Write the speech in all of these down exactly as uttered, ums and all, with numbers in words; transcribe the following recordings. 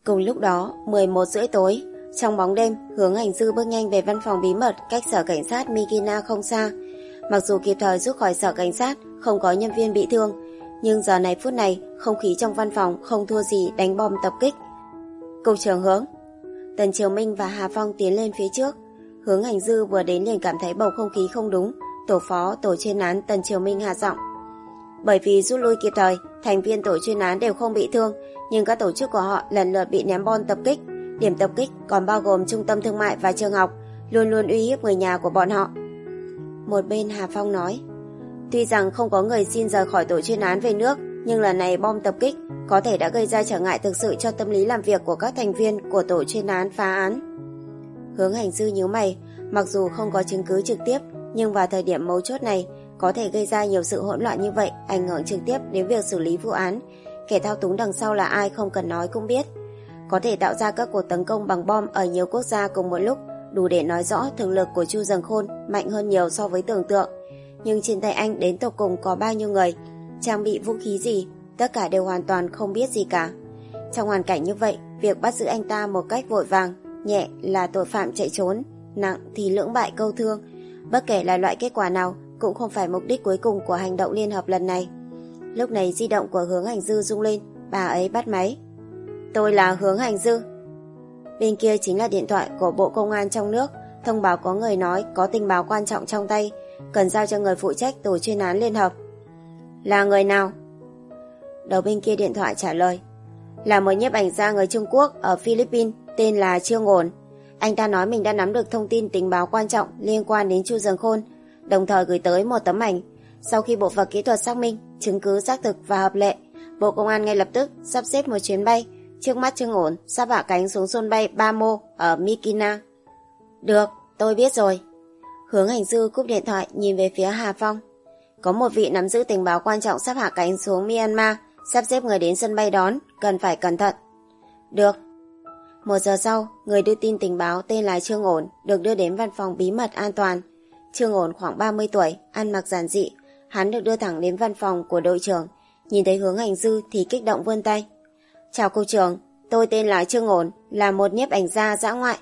Cùng lúc đó, mười một rưỡi tối, trong bóng đêm, Hướng Hành Dư bước nhanh về văn phòng bí mật cách sở cảnh sát Mikina không xa. Mặc dù kịp thời rút khỏi sở cảnh sát, không có nhân viên bị thương, nhưng giờ này phút này, không khí trong văn phòng không thua gì đánh bom tập kích. Cục trưởng Hướng. Tần Triều Minh và Hà Phong tiến lên phía trước. Hướng Hành Dư vừa đến liền cảm thấy bầu không khí không đúng. Tổ phó tổ chuyên án Tần Triều Minh hạ giọng: bởi vì rút lui kịp thời, thành viên tổ chuyên án đều không bị thương, nhưng các tổ chức của họ lần lượt bị ném bom tập kích. Điểm tập kích còn bao gồm trung tâm thương mại và trường học, luôn luôn uy hiếp người nhà của bọn họ. Một bên Hà Phong nói: tuy rằng không có người xin rời khỏi tổ chuyên án về nước, nhưng lần này bom tập kích có thể đã gây ra trở ngại thực sự cho tâm lý làm việc của các thành viên của tổ chuyên án phá án. Hướng Hành Dư nhíu mày, mặc dù không có chứng cứ trực tiếp, nhưng vào thời điểm mấu chốt này có thể gây ra nhiều sự hỗn loạn như vậy, ảnh hưởng trực tiếp đến việc xử lý vụ án. Kẻ thao túng đằng sau là ai không cần nói cũng biết. Có thể tạo ra các cuộc tấn công bằng bom ở nhiều quốc gia cùng một lúc, đủ để nói rõ thực lực của Chu Dần Khôn mạnh hơn nhiều so với tưởng tượng. Nhưng trên tay anh đến tột cùng có bao nhiêu người, trang bị vũ khí gì, tất cả đều hoàn toàn không biết gì cả. Trong hoàn cảnh như vậy, việc bắt giữ anh ta một cách vội vàng, nhẹ là tội phạm chạy trốn, nặng thì lưỡng bại câu thương. Bất kể là loại kết quả nào, cũng không phải mục đích cuối cùng của hành động liên hợp lần này. Lúc này di động của Hướng Hành Dư rung lên, bà ấy bắt máy. Tôi là Hướng Hành Dư. Bên kia chính là điện thoại của Bộ Công an trong nước, thông báo có người nói có tình báo quan trọng trong tay, cần giao cho người phụ trách tổ chuyên án liên hợp. Là người nào? Đầu bên kia điện thoại trả lời: là một nhiếp ảnh gia người Trung Quốc ở Philippines tên là Trương Ổn. Anh ta nói mình đã nắm được thông tin tình báo quan trọng liên quan đến Chu Dần Khôn, đồng thời gửi tới một tấm ảnh. Sau khi bộ phận kỹ thuật xác minh, chứng cứ xác thực và hợp lệ, Bộ Công an ngay lập tức sắp xếp một chuyến bay. Trước mắt Trương Ổn sắp hạ cánh xuống sân bay Ba Mô ở Mikina. Được, tôi biết rồi. Hướng Hành Dư cúp điện thoại, nhìn về phía Hà Phong. Có một vị nắm giữ tình báo quan trọng sắp hạ cánh xuống Myanmar, sắp xếp người đến sân bay đón, cần phải cẩn thận. Được. Một giờ sau, người đưa tin tình báo tên là Trương Ổn được đưa đến văn phòng bí mật an toàn. Trương Ổn khoảng ba mươi tuổi, ăn mặc giản dị. Hắn được đưa thẳng đến văn phòng của đội trưởng. Nhìn thấy Hướng Hành Dư thì kích động vươn tay. Chào cục trưởng, tôi tên là Trương Ổn, là một nhiếp ảnh gia dã ngoại.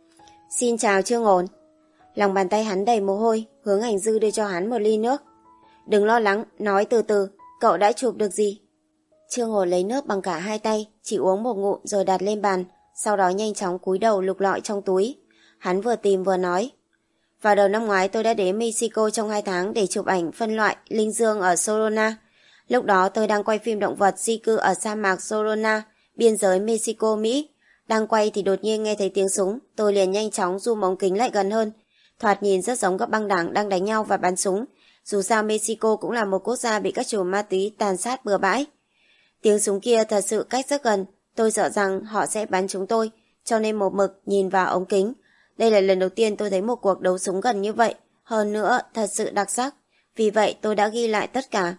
Xin chào Trương Ổn. Lòng bàn tay hắn đầy mồ hôi, Hướng Hành Dư đưa cho hắn một ly nước. Đừng lo lắng, nói từ từ, cậu đã chụp được gì? Trương Ổn lấy nước bằng cả hai tay, chỉ uống một ngụm rồi đặt lên bàn, sau đó nhanh chóng cúi đầu lục lọi trong túi. Hắn vừa tìm vừa nói. Vào đầu năm ngoái tôi đã đến Mexico trong hai tháng để chụp ảnh phân loại linh dương ở Sonora. Lúc đó tôi đang quay phim động vật di cư ở sa mạc Sonora, biên giới Mexico-Mỹ. Đang quay thì đột nhiên nghe thấy tiếng súng, tôi liền nhanh chóng zoom ống kính lại gần hơn. Thoạt nhìn rất giống các băng đảng đang đánh nhau và bắn súng. Dù sao Mexico cũng là một quốc gia bị các trùm ma túy tàn sát bừa bãi. Tiếng súng kia thật sự cách rất gần, tôi sợ rằng họ sẽ bắn chúng tôi, cho nên một mực nhìn vào ống kính. Đây là lần đầu tiên tôi thấy một cuộc đấu súng gần như vậy, hơn nữa thật sự đặc sắc, vì vậy tôi đã ghi lại tất cả.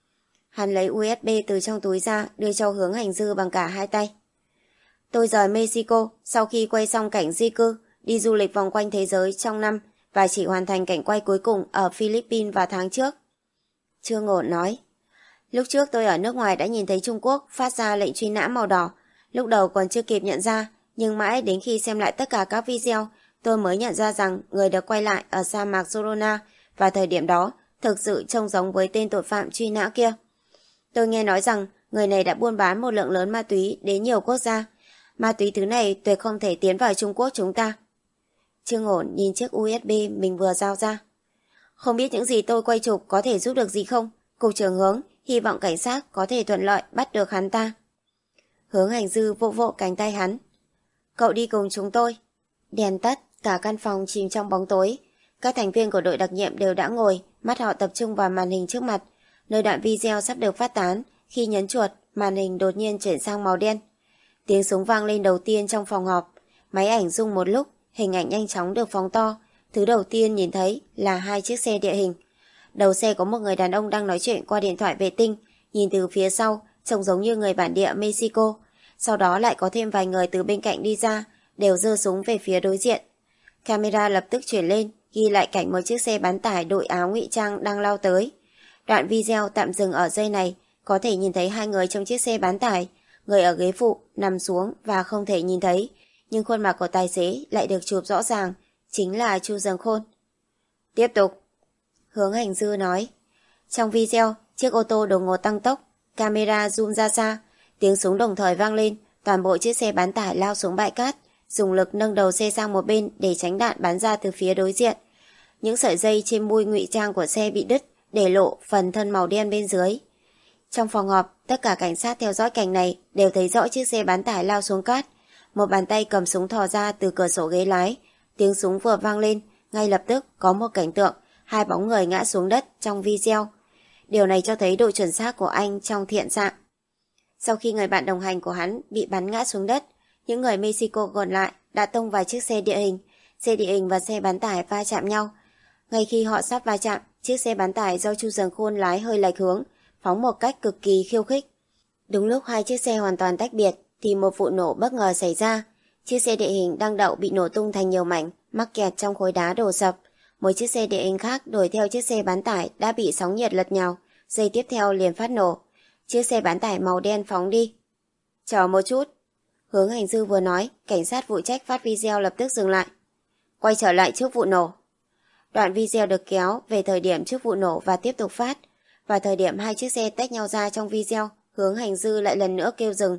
Hắn lấy u ét bê từ trong túi ra, đưa cho Hướng Hành Dư bằng cả hai tay. Tôi rời Mexico sau khi quay xong cảnh di cư, đi du lịch vòng quanh thế giới trong năm và chỉ hoàn thành cảnh quay cuối cùng ở Philippines vào tháng trước. Trương Ổn nói, lúc trước tôi ở nước ngoài đã nhìn thấy Trung Quốc phát ra lệnh truy nã màu đỏ. Lúc đầu còn chưa kịp nhận ra, nhưng mãi đến khi xem lại tất cả các video, tôi mới nhận ra rằng người được quay lại ở sa mạc Sonora và thời điểm đó thực sự trông giống với tên tội phạm truy nã kia. Tôi nghe nói rằng người này đã buôn bán một lượng lớn ma túy đến nhiều quốc gia. Ma túy thứ này tuyệt không thể tiến vào Trung Quốc chúng ta. Trương Ổn nhìn chiếc u ét bê mình vừa giao ra. Không biết những gì tôi quay chụp có thể giúp được gì không? Cục trưởng Hướng, hy vọng cảnh sát có thể thuận lợi bắt được hắn ta. Hướng Hành Dư vỗ vỗ cánh tay hắn. Cậu đi cùng chúng tôi. Đèn tắt, cả căn phòng chìm trong bóng tối. Các thành viên của đội đặc nhiệm đều đã ngồi, mắt họ tập trung vào màn hình trước mặt. Nơi đoạn video sắp được phát tán, khi nhấn chuột, màn hình đột nhiên chuyển sang màu đen. Tiếng súng vang lên đầu tiên trong phòng họp. Máy ảnh rung một lúc, hình ảnh nhanh chóng được phóng to. Thứ đầu tiên nhìn thấy là hai chiếc xe địa hình. Đầu xe có một người đàn ông đang nói chuyện qua điện thoại vệ tinh, nhìn từ phía sau, trông giống như người bản địa Mexico. Sau đó lại có thêm vài người từ bên cạnh đi ra, đều giơ súng về phía đối diện. Camera lập tức chuyển lên, ghi lại cảnh một chiếc xe bán tải đội áo ngụy trang đang lao tới. Đoạn video tạm dừng ở giây này, có thể nhìn thấy hai người trong chiếc xe bán tải, Người ở ghế phụ nằm xuống và không thể nhìn thấy, nhưng khuôn mặt của tài xế lại được chụp rõ ràng, chính là Chu Dần Khôn. Tiếp tục. Hướng Hành Dư nói. Trong video, chiếc ô tô đột ngột tăng tốc, camera zoom ra xa, tiếng súng đồng thời vang lên, toàn bộ chiếc xe bán tải lao xuống bãi cát, dùng lực nâng đầu xe sang một bên để tránh đạn bắn ra từ phía đối diện. Những sợi dây trên mui ngụy trang của xe bị đứt, để lộ phần thân màu đen bên dưới. Trong phòng họp, tất cả cảnh sát theo dõi cảnh này đều thấy rõ chiếc xe bán tải lao xuống cát. Một bàn tay cầm súng thò ra từ cửa sổ ghế lái. Tiếng súng vừa vang lên, ngay lập tức có một cảnh tượng, hai bóng người ngã xuống đất trong video. Điều này cho thấy độ chuẩn xác của anh trong thiện xạ. Sau khi người bạn đồng hành của hắn bị bắn ngã xuống đất, những người Mexico còn lại đã tông vào chiếc xe địa hình. Xe địa hình và xe bán tải va chạm nhau. Ngay khi họ sắp va chạm, chiếc xe bán tải do Chu Dần Khôn lái hơi lệch hướng, phóng một cách cực kỳ khiêu khích. Đúng lúc hai chiếc xe hoàn toàn tách biệt thì một vụ nổ bất ngờ xảy ra. Chiếc xe địa hình đang đậu bị nổ tung thành nhiều mảnh, mắc kẹt trong khối đá đổ sập. Một chiếc xe địa hình khác đuổi theo chiếc xe bán tải đã bị sóng nhiệt lật nhào, giây tiếp theo liền phát nổ. Chiếc xe bán tải màu đen phóng đi. Chờ một chút. Hướng Hành Dư vừa nói, cảnh sát phụ trách phát video lập tức dừng lại. Quay trở lại trước vụ nổ. Đoạn video được kéo về thời điểm trước vụ nổ và tiếp tục phát. Và thời điểm hai chiếc xe tách nhau ra trong video, Hướng Hành Dư lại lần nữa kêu dừng.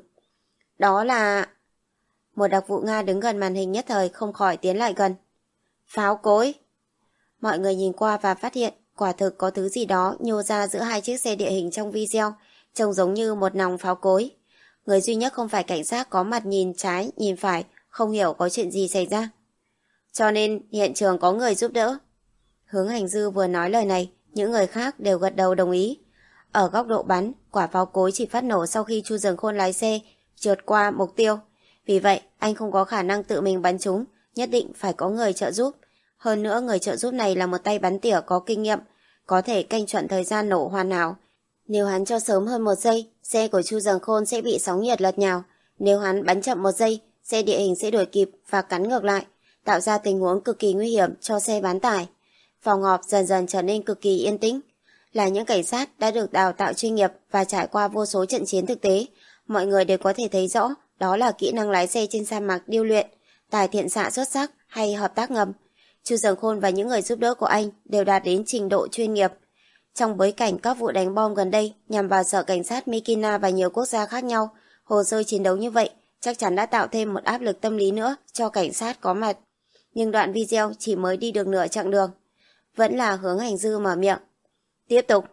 Đó là... Một đặc vụ Nga đứng gần màn hình nhất thời không khỏi tiến lại gần. Pháo cối. Mọi người nhìn qua và phát hiện quả thực có thứ gì đó nhô ra giữa hai chiếc xe địa hình trong video, trông giống như một nòng pháo cối. Người duy nhất không phải cảnh sát có mặt nhìn trái, nhìn phải, không hiểu có chuyện gì xảy ra. Cho nên hiện trường có người giúp đỡ. Hướng Hành Dư vừa nói lời này, những người khác đều gật đầu đồng ý. Ở góc độ bắn, quả pháo cối chỉ phát nổ sau khi Chu Dần Khôn lái xe trượt qua mục tiêu. Vì vậy, anh không có khả năng tự mình bắn chúng, nhất định phải có người trợ giúp. Hơn nữa, người trợ giúp này là một tay bắn tỉa có kinh nghiệm, có thể canh chuẩn thời gian nổ hoàn hảo. Nếu hắn cho sớm hơn một giây, xe của Chu Dần Khôn sẽ bị sóng nhiệt lật nhào. Nếu hắn bắn chậm một giây, xe địa hình sẽ đuổi kịp và cắn ngược lại, tạo ra tình huống cực kỳ nguy hiểm cho xe bán tải. Phòng họp dần dần trở nên cực kỳ yên tĩnh. Là những cảnh sát đã được đào tạo chuyên nghiệp và trải qua vô số trận chiến thực tế, mọi người đều có thể thấy rõ đó là kỹ năng lái xe trên sa mạc điêu luyện, tài thiện xạ xuất sắc hay hợp tác ngầm. Chu Dần Khôn và những người giúp đỡ của anh đều đạt đến trình độ chuyên nghiệp. Trong bối cảnh các vụ đánh bom gần đây nhằm vào sở cảnh sát Mykina và nhiều quốc gia khác nhau, hồ sơ chiến đấu như vậy chắc chắn đã tạo thêm một áp lực tâm lý nữa cho cảnh sát có mặt. Nhưng đoạn video chỉ mới đi được nửa chặng đường. Vẫn là Hướng Hành Dư mở miệng. Tiếp tục.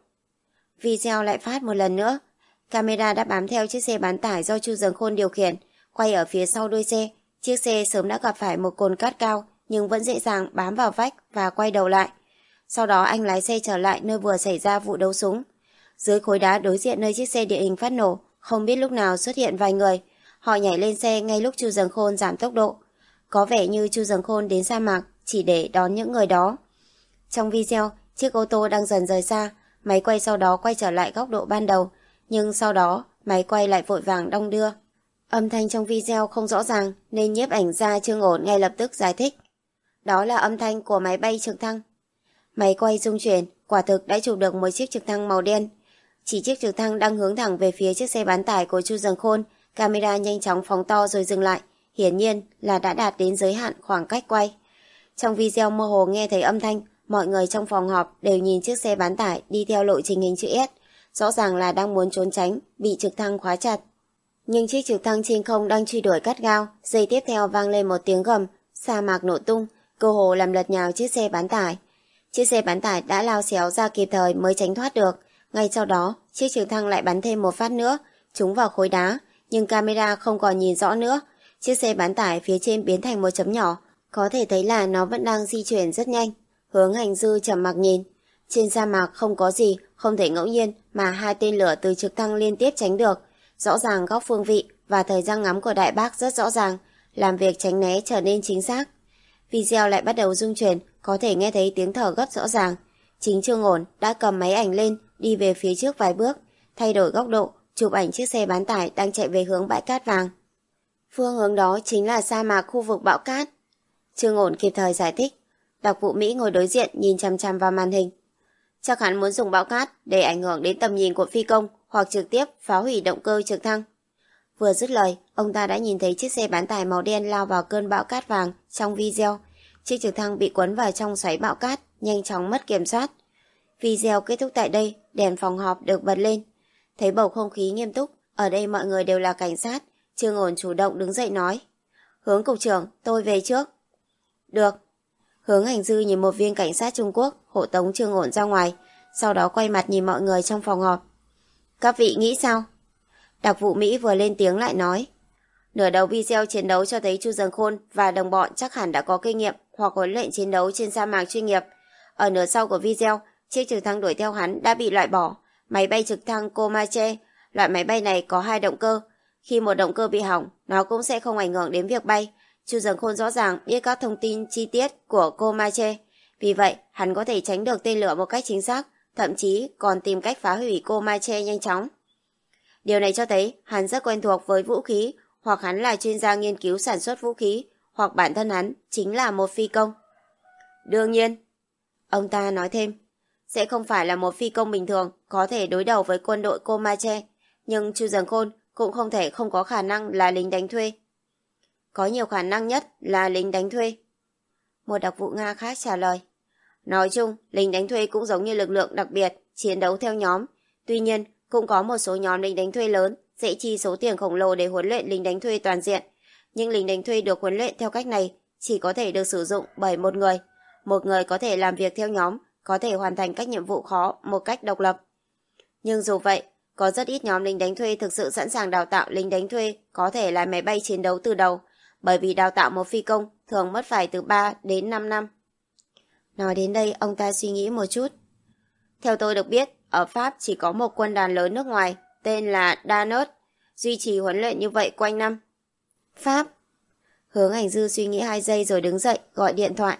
Video lại phát một lần nữa. Camera đã bám theo chiếc xe bán tải do Chu Dần Khôn điều khiển, quay ở phía sau đuôi xe. Chiếc xe sớm đã gặp phải một cồn cát cao, nhưng vẫn dễ dàng bám vào vách và quay đầu lại. Sau đó anh lái xe trở lại nơi vừa xảy ra vụ đấu súng. Dưới khối đá đối diện nơi chiếc xe địa hình phát nổ, không biết lúc nào xuất hiện vài người. Họ nhảy lên xe ngay lúc Chu Dần Khôn giảm tốc độ. Có vẻ như Chu Dần Khôn đến sa mạc chỉ để đón những người đó. Trong video, chiếc ô tô đang dần rời xa, máy quay sau đó quay trở lại góc độ ban đầu, nhưng sau đó máy quay lại vội vàng đong đưa. Âm thanh trong video không rõ ràng nên nhiếp ảnh gia Trương Ổn ngay lập tức giải thích. Đó là âm thanh của máy bay trực thăng. Máy quay rung chuyển, quả thực đã chụp được một chiếc trực thăng màu đen. Chỉ chiếc trực thăng đang hướng thẳng về phía chiếc xe bán tải của Chu Dần Khôn, camera nhanh chóng phóng to rồi dừng lại, hiển nhiên là đã đạt đến giới hạn khoảng cách quay. Trong video mơ hồ nghe thấy âm thanh, mọi người trong phòng họp đều nhìn chiếc xe bán tải đi theo lộ trình hình chữ S, rõ ràng là đang muốn trốn tránh, bị trực thăng khóa chặt. Nhưng chiếc trực thăng trên không đang truy đuổi gắt gao, giây tiếp theo vang lên một tiếng gầm, sa mạc nổ tung, cơ hồ làm lật nhào chiếc xe bán tải. Chiếc xe bán tải đã lao xéo ra kịp thời mới tránh thoát được. Ngay sau đó, chiếc trực thăng lại bắn thêm một phát nữa, trúng vào khối đá, nhưng camera không còn nhìn rõ nữa. Chiếc xe bán tải phía trên biến thành một chấm nhỏ, có thể thấy là nó vẫn đang di chuyển rất nhanh. Hướng Hành Dư trầm mặc nhìn. Trên sa mạc không có gì, không thể ngẫu nhiên mà hai tên lửa từ trực thăng liên tiếp tránh được. Rõ ràng góc phương vị và thời gian ngắm của đại bác rất rõ ràng, làm việc tránh né trở nên chính xác. Video lại bắt đầu rung chuyển, có thể nghe thấy tiếng thở gấp rõ ràng. Chính Trương Ổn đã cầm máy ảnh lên, đi về phía trước vài bước, thay đổi góc độ, chụp ảnh chiếc xe bán tải đang chạy về hướng bãi cát vàng. Phương hướng đó chính là sa mạc khu vực bão cát. Trương Ổn kịp thời giải thích. Đặc vụ Mỹ ngồi đối diện nhìn chằm chằm vào màn hình. Chắc hắn muốn dùng bão cát để ảnh hưởng đến tầm nhìn của phi công hoặc trực tiếp phá hủy động cơ trực thăng. Vừa dứt lời, ông ta đã nhìn thấy chiếc xe bán tải màu đen lao vào cơn bão cát vàng trong video. Chiếc trực thăng bị cuốn vào trong xoáy bão cát, nhanh chóng mất kiểm soát. Video kết thúc tại đây, đèn phòng họp được bật lên. Thấy bầu không khí nghiêm túc, ở đây mọi người đều là cảnh sát, Trương Ổn chủ động đứng dậy nói. Hướng cục trưởng, tôi về trước. Được. Hướng Hành Dư nhìn một viên cảnh sát Trung Quốc, hộ tống Trương Ổn ra ngoài, sau đó quay mặt nhìn mọi người trong phòng họp. Các vị nghĩ sao? Đặc vụ Mỹ vừa lên tiếng lại nói. Nửa đầu video chiến đấu cho thấy Chu Dần Khôn và đồng bọn chắc hẳn đã có kinh nghiệm hoặc huấn luyện chiến đấu trên sa mạc chuyên nghiệp. Ở nửa sau của video, chiếc trực thăng đuổi theo hắn đã bị loại bỏ. Máy bay trực thăng Comanche, loại máy bay này có hai động cơ. Khi một động cơ bị hỏng, nó cũng sẽ không ảnh hưởng đến việc bay. Chu Dần Khôn rõ ràng biết các thông tin chi tiết của Comanche. Vì vậy, hắn có thể tránh được tên lửa một cách chính xác, thậm chí còn tìm cách phá hủy Comanche nhanh chóng. Điều này cho thấy hắn rất quen thuộc với vũ khí, hoặc hắn là chuyên gia nghiên cứu sản xuất vũ khí, hoặc bản thân hắn chính là một phi công. Đương nhiên, ông ta nói thêm, sẽ không phải là một phi công bình thường có thể đối đầu với quân đội Comanche, nhưng Chu Dần Khôn cũng không thể không có khả năng là lính đánh thuê. Có nhiều khả năng nhất là lính đánh thuê. Một đặc vụ Nga khác trả lời. Nói chung, lính đánh thuê cũng giống như lực lượng đặc biệt, chiến đấu theo nhóm. Tuy nhiên, cũng có một số nhóm lính đánh thuê lớn sẽ chi số tiền khổng lồ để huấn luyện lính đánh thuê toàn diện. Nhưng lính đánh thuê được huấn luyện theo cách này chỉ có thể được sử dụng bởi một người. Một người có thể làm việc theo nhóm, có thể hoàn thành các nhiệm vụ khó một cách độc lập. Nhưng dù vậy, có rất ít nhóm lính đánh thuê thực sự sẵn sàng đào tạo lính đánh thuê có thể lái máy bay chiến đấu từ đầu, bởi vì đào tạo một phi công thường mất phải từ ba đến năm năm. Nói đến đây, ông ta suy nghĩ một chút. Theo tôi được biết, ở Pháp chỉ có một quân đoàn lớn nước ngoài, tên là Danus, duy trì huấn luyện như vậy quanh năm. Pháp? Hướng Hành Dư suy nghĩ hai giây rồi đứng dậy, gọi điện thoại.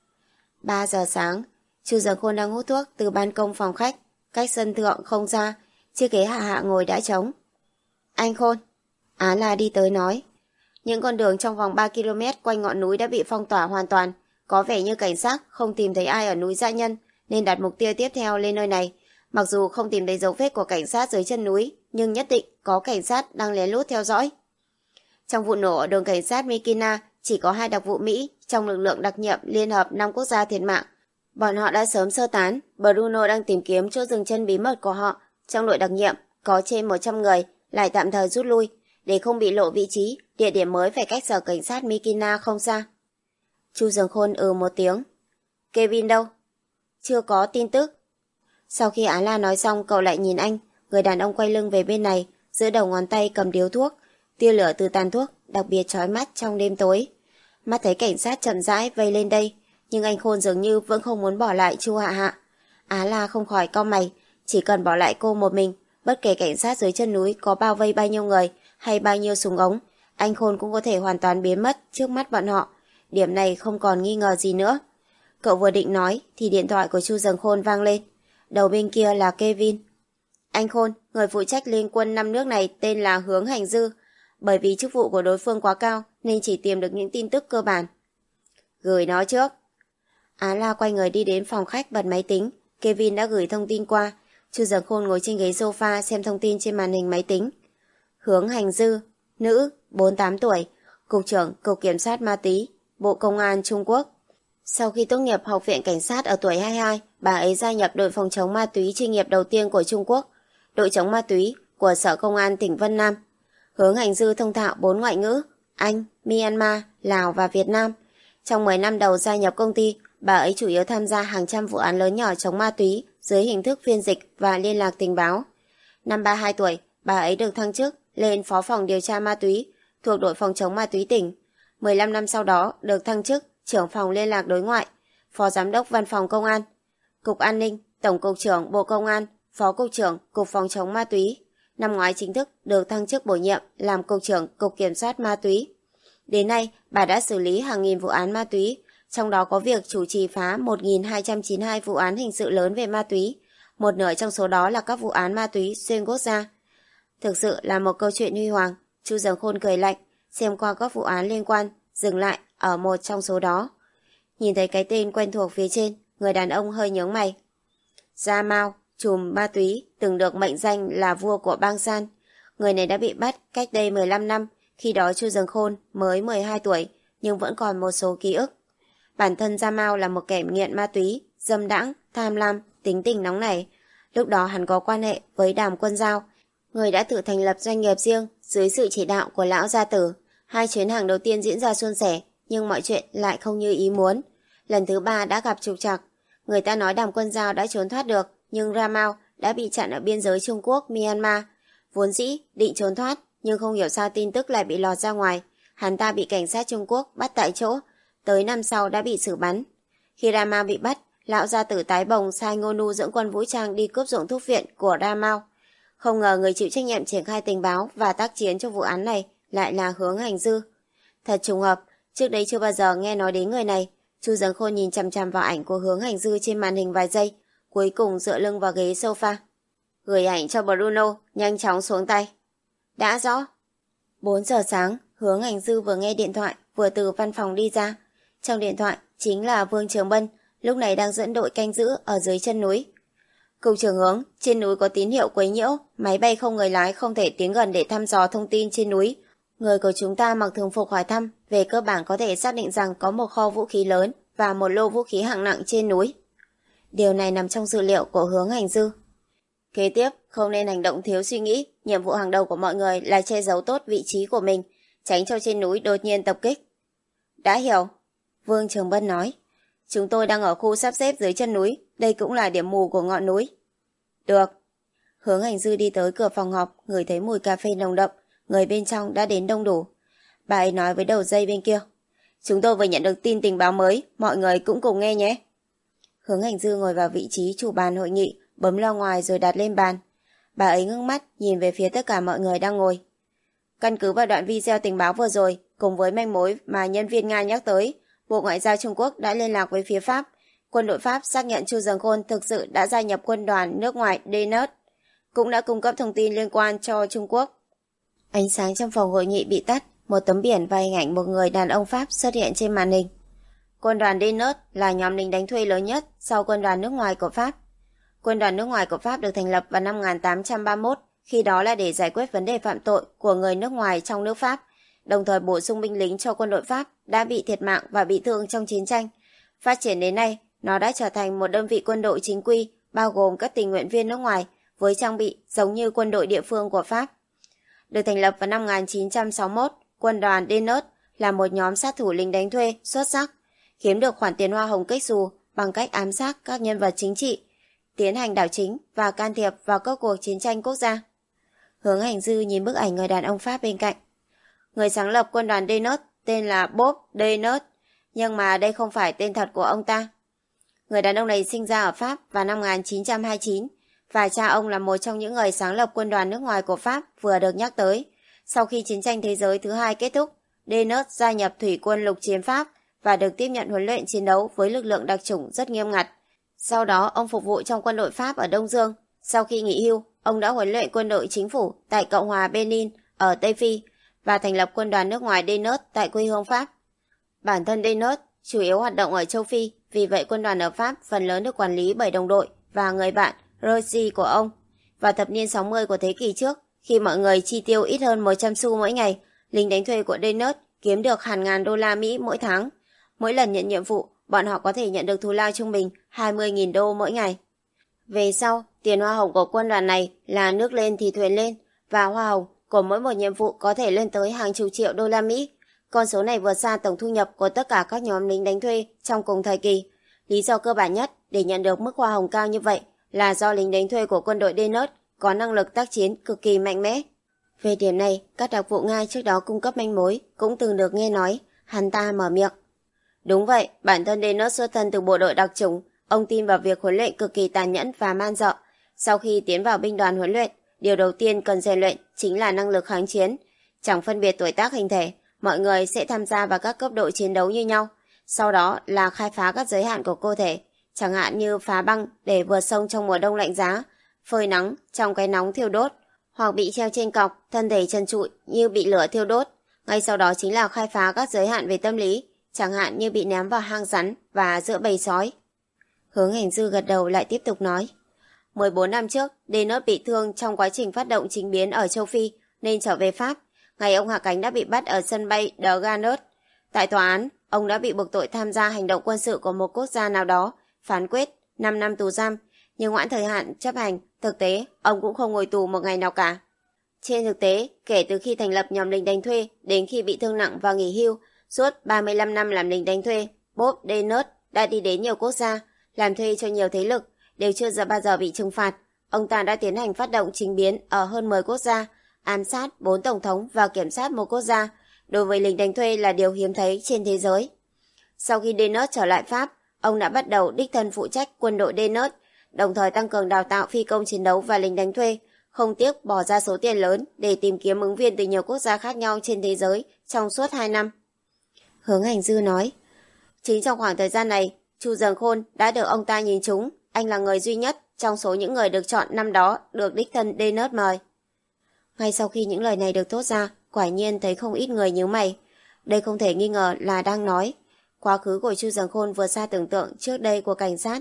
ba giờ sáng, Chu Dần Khôn đang hút thuốc từ ban công phòng khách, cách sân thượng không xa, chiếc ghế hạ hạ ngồi đã trống. Anh Khôn, Á La đi tới nói, những con đường trong vòng ba ki lô mét quanh ngọn núi đã bị phong tỏa hoàn toàn, có vẻ như cảnh sát không tìm thấy ai ở núi Dã Nhân nên đặt mục tiêu tiếp theo lên nơi này. Mặc dù không tìm thấy dấu vết của cảnh sát dưới chân núi, nhưng nhất định có cảnh sát đang lén lút theo dõi. Trong vụ nổ ở đồn cảnh sát Mikina, chỉ có hai đặc vụ Mỹ trong lực lượng đặc nhiệm Liên hợp năm quốc gia thiệt mạng. Bọn họ đã sớm sơ tán. Bruno đang tìm kiếm chỗ dừng chân bí mật của họ. Trong đội đặc nhiệm có trên một trăm người, lại tạm thời rút lui. Để không bị lộ vị trí, địa điểm mới phải cách sở cảnh sát Mikina không xa. Chu Dần Khôn ừ một tiếng. Kevin đâu? Chưa có tin tức. Sau khi Á La nói xong, cậu lại nhìn anh. Người đàn ông quay lưng về bên này, giữa đầu ngón tay cầm điếu thuốc. Tia lửa từ tàn thuốc đặc biệt chói mắt trong đêm tối. Mắt thấy cảnh sát chậm rãi vây lên đây, nhưng anh Khôn dường như vẫn không muốn bỏ lại Chu Hạ Hạ. Á La không khỏi cau mày, chỉ cần bỏ lại cô một mình, bất kể cảnh sát dưới chân núi có bao vây bao nhiêu người hay bao nhiêu súng ống, anh Khôn cũng có thể hoàn toàn biến mất trước mắt bọn họ. Điểm này không còn nghi ngờ gì nữa. Cậu vừa định nói thì điện thoại của Chu Dần Khôn vang lên. Đầu bên kia là Kevin. Anh Khôn, người phụ trách liên quân năm nước này tên là Hướng Hành Dư. Bởi vì chức vụ của đối phương quá cao nên chỉ tìm được những tin tức cơ bản. Gửi nó trước. Á La quay người đi đến phòng khách bật máy tính. Kevin đã gửi thông tin qua. Chu Dần Khôn ngồi trên ghế sofa xem thông tin trên màn hình máy tính. Hướng Hành Dư, nữ, bốn mươi tám tuổi, Cục trưởng Cục Kiểm soát Ma túy, Bộ Công an Trung Quốc. Sau khi tốt nghiệp Học viện Cảnh sát ở tuổi hai mươi hai, bà ấy gia nhập đội phòng chống ma túy chuyên nghiệp đầu tiên của Trung Quốc, đội chống ma túy của Sở Công an tỉnh Vân Nam. Hướng Hành Dư thông thạo bốn ngoại ngữ, Anh, Myanmar, Lào và Việt Nam. Trong mười năm đầu gia nhập công ty, bà ấy chủ yếu tham gia hàng trăm vụ án lớn nhỏ chống ma túy dưới hình thức phiên dịch và liên lạc tình báo. Năm ba mươi hai tuổi, bà ấy được thăng chức lên Phó phòng điều tra ma túy thuộc đội phòng chống ma túy tỉnh. mười lăm năm sau đó được thăng chức trưởng phòng liên lạc đối ngoại, Phó Giám đốc Văn phòng Công an, Cục An ninh, Tổng cục trưởng Bộ Công an, Phó Cục trưởng Cục Phòng chống ma túy. Năm ngoái chính thức được thăng chức bổ nhiệm làm Cục trưởng Cục Kiểm soát ma túy. Đến nay, bà đã xử lý hàng nghìn vụ án ma túy, trong đó có việc chủ trì phá một nghìn hai trăm chín mươi hai vụ án hình sự lớn về ma túy. Một nửa trong số đó là các vụ án ma túy xuyên quốc gia. Thực sự là một câu chuyện huy hoàng. Chu Dần Khôn cười lạnh, xem qua các vụ án liên quan, dừng lại ở một trong số đó. Nhìn thấy cái tên quen thuộc phía trên, người đàn ông hơi nhướng mày. Gia Mao, trùm ma túy, từng được mệnh danh là vua của bang San. Người này đã bị bắt cách đây mười lăm năm, khi đó Chu Dâng Khôn mới mười hai tuổi, nhưng vẫn còn một số ký ức. Bản thân Gia Mao là một kẻ nghiện ma túy, dâm đãng, tham lam, tính tình nóng nảy. Lúc đó hắn có quan hệ với Đàm Quân Giao, người đã tự thành lập doanh nghiệp riêng dưới sự chỉ đạo của lão gia tử. Hai chuyến hàng đầu tiên diễn ra suôn sẻ, nhưng mọi chuyện lại không như ý muốn. Lần thứ ba đã gặp trục trặc. Người ta nói Đàm Quân Giao đã trốn thoát được, nhưng Ra Mao đã bị chặn ở biên giới Trung Quốc, Myanmar. Vốn dĩ định trốn thoát, nhưng không hiểu sao tin tức lại bị lọt ra ngoài. Hắn ta bị cảnh sát Trung Quốc bắt tại chỗ, tới năm sau đã bị xử bắn. Khi Ra Mao bị bắt, lão gia tử tái bồng sai Ngô Nu dưỡng quân vũ trang đi cướp dụng thuốc viện của Ra Mao. Không ngờ người chịu trách nhiệm triển khai tình báo và tác chiến cho vụ án này lại là Hướng Hành Dư. Thật trùng hợp, trước đấy chưa bao giờ nghe nói đến người này. Chu Dâng Khôn nhìn chằm chằm vào ảnh của Hướng Hành Dư trên màn hình vài giây, cuối cùng dựa lưng vào ghế sofa. Gửi ảnh cho Bruno, nhanh chóng xuống tay. Đã rõ. bốn giờ sáng, Hướng Hành Dư vừa nghe điện thoại, vừa từ văn phòng đi ra. Trong điện thoại chính là Vương Trường Bân, lúc này đang dẫn đội canh giữ ở dưới chân núi. Cục trưởng Hướng, trên núi có tín hiệu quấy nhiễu, máy bay không người lái không thể tiến gần để thăm dò thông tin trên núi. Người của chúng ta mặc thường phục hỏi thăm, về cơ bản có thể xác định rằng có một kho vũ khí lớn và một lô vũ khí hạng nặng trên núi. Điều này nằm trong dữ liệu của Hướng Hành Dư. Kế tiếp, không nên hành động thiếu suy nghĩ, nhiệm vụ hàng đầu của mọi người là che giấu tốt vị trí của mình, tránh cho trên núi đột nhiên tập kích. Đã hiểu, Vương Trường Bân nói. Chúng tôi đang ở khu sắp xếp dưới chân núi, đây cũng là điểm mù của ngọn núi. Được. Hướng Hành Dư đi tới cửa phòng họp, ngửi thấy mùi cà phê nồng đậm, người bên trong đã đến đông đủ. Bà ấy nói với đầu dây bên kia. Chúng tôi vừa nhận được tin tình báo mới, mọi người cũng cùng nghe nhé. Hướng Hành Dư ngồi vào vị trí chủ bàn hội nghị, bấm loa ngoài rồi đặt lên bàn. Bà ấy ngước mắt, nhìn về phía tất cả mọi người đang ngồi. Căn cứ vào đoạn video tình báo vừa rồi, cùng với manh mối mà nhân viên Nga nhắc tới, Bộ Ngoại giao Trung Quốc đã liên lạc với phía Pháp. Quân đội Pháp xác nhận Chu Dâng Khôn thực sự đã gia nhập quân đoàn nước ngoài đê en e tê, cũng đã cung cấp thông tin liên quan cho Trung Quốc. Ánh sáng trong phòng hội nghị bị tắt, một tấm biển và hình ảnh một người đàn ông Pháp xuất hiện trên màn hình. Quân đoàn đê en e tê là nhóm lính đánh thuê lớn nhất sau quân đoàn nước ngoài của Pháp. Quân đoàn nước ngoài của Pháp được thành lập vào năm một nghìn tám trăm ba mươi mốt, khi đó là để giải quyết vấn đề phạm tội của người nước ngoài trong nước Pháp, đồng thời bổ sung binh lính cho quân đội Pháp đã bị thiệt mạng và bị thương trong chiến tranh. Phát triển đến nay, nó đã trở thành một đơn vị quân đội chính quy, bao gồm các tình nguyện viên nước ngoài, với trang bị giống như quân đội địa phương của Pháp. Được thành lập vào năm một nghìn chín trăm sáu mươi mốt, quân đoàn đê en e tê là một nhóm sát thủ lính đánh thuê xuất sắc, kiếm được khoản tiền hoa hồng kếch xù bằng cách ám sát các nhân vật chính trị, tiến hành đảo chính và can thiệp vào các cuộc chiến tranh quốc gia. Hướng Hành Dư nhìn bức ảnh người đàn ông Pháp bên cạnh. Người sáng lập quân đoàn đê en e tê tên là Bob đê en e tê, nhưng mà đây không phải tên thật của ông ta. Người đàn ông này sinh ra ở Pháp vào năm một nghìn chín trăm hai mươi chín, và cha ông là một trong những người sáng lập quân đoàn nước ngoài của Pháp vừa được nhắc tới. Sau khi chiến tranh thế giới thứ hai kết thúc, đê en e tê gia nhập thủy quân lục chiến Pháp và được tiếp nhận huấn luyện chiến đấu với lực lượng đặc chủng rất nghiêm ngặt. Sau đó, ông phục vụ trong quân đội Pháp ở Đông Dương. Sau khi nghỉ hưu, ông đã huấn luyện quân đội chính phủ tại Cộng hòa Benin ở Tây Phi và thành lập quân đoàn nước ngoài đê en e tê tại quê hương Pháp. Bản thân đê en e tê chủ yếu hoạt động ở châu Phi, vì vậy quân đoàn ở Pháp phần lớn được quản lý bởi đồng đội và người bạn Rossi của ông. Vào thập niên sáu mươi của thế kỷ trước, khi mọi người chi tiêu ít hơn một trăm xu mỗi ngày, lính đánh thuê của đê en e tê kiếm được hàng ngàn đô la Mỹ mỗi tháng. Mỗi lần nhận nhiệm vụ, bọn họ có thể nhận được thù lao trung bình hai mươi nghìn đô mỗi ngày. Về sau, tiền hoa hồng của quân đoàn này là nước lên thì thuyền lên, và hoa hồng của mỗi một nhiệm vụ có thể lên tới hàng chục triệu đô la Mỹ. Con số này vượt xa tổng thu nhập của tất cả các nhóm lính đánh thuê trong cùng thời kỳ. Lý do cơ bản nhất để nhận được mức hoa hồng cao như vậy là do lính đánh thuê của quân đội đê en e tê có năng lực tác chiến cực kỳ mạnh mẽ. Về điểm này, các đặc vụ Nga trước đó cung cấp manh mối cũng từng được nghe nói. Hắn ta mở miệng. Đúng vậy, bản thân đê en e tê xuất thân từ bộ đội đặc chủng. Ông tin vào việc huấn luyện cực kỳ tàn nhẫn và man dợ. Sau khi tiến vào binh đoàn huấn luyện, điều đầu tiên cần rèn luyện chính là năng lực kháng chiến. Chẳng phân biệt tuổi tác hình thể, mọi người sẽ tham gia vào các cấp độ chiến đấu như nhau. Sau đó là khai phá các giới hạn của cơ thể, chẳng hạn như phá băng để vượt sông trong mùa đông lạnh giá, phơi nắng trong cái nóng thiêu đốt, hoặc bị treo trên cọc, thân thể trần trụi như bị lửa thiêu đốt. Ngay sau đó chính là khai phá các giới hạn về tâm lý, chẳng hạn như bị ném vào hang rắn và giữa bầy sói. Hướng Hành Dư gật đầu lại tiếp tục nói. mười bốn năm trước, đê en e tê bị thương trong quá trình phát động chính biến ở châu Phi, nên trở về Pháp. Ngày ông hạ cánh đã bị bắt ở sân bay de Ganges. Tại tòa án, ông đã bị buộc tội tham gia hành động quân sự của một quốc gia nào đó, phán quyết năm năm tù giam, nhưng hoãn thời hạn chấp hành, thực tế ông cũng không ngồi tù một ngày nào cả. Trên thực tế, kể từ khi thành lập nhóm lính đánh thuê đến khi bị thương nặng và nghỉ hưu, suốt ba mươi lăm năm làm lính đánh thuê, Bob Denard đã đi đến nhiều quốc gia, làm thuê cho nhiều thế lực, đều chưa giờ bao giờ bị trừng phạt. Ông ta đã tiến hành phát động chính biến ở hơn mười quốc gia, ám sát bốn tổng thống và kiểm soát một quốc gia. Đối với lính đánh thuê là điều hiếm thấy trên thế giới. Sau khi Denard trở lại Pháp, ông đã bắt đầu đích thân phụ trách quân đội Denard, đồng thời tăng cường đào tạo phi công chiến đấu và lính đánh thuê, không tiếc bỏ ra số tiền lớn để tìm kiếm ứng viên từ nhiều quốc gia khác nhau trên thế giới trong suốt hai năm. Hướng Hành Dư nói, chính trong khoảng thời gian này, Chu Dần Khôn đã được ông ta nhìn trúng, anh là người duy nhất trong số những người được chọn năm đó được đích thân Denard mời. Ngay sau khi những lời này được thốt ra, quả nhiên thấy không ít người nhíu mày. Đây không thể nghi ngờ là đang nói quá khứ của Chu Dần Khôn vượt xa tưởng tượng trước đây của cảnh sát.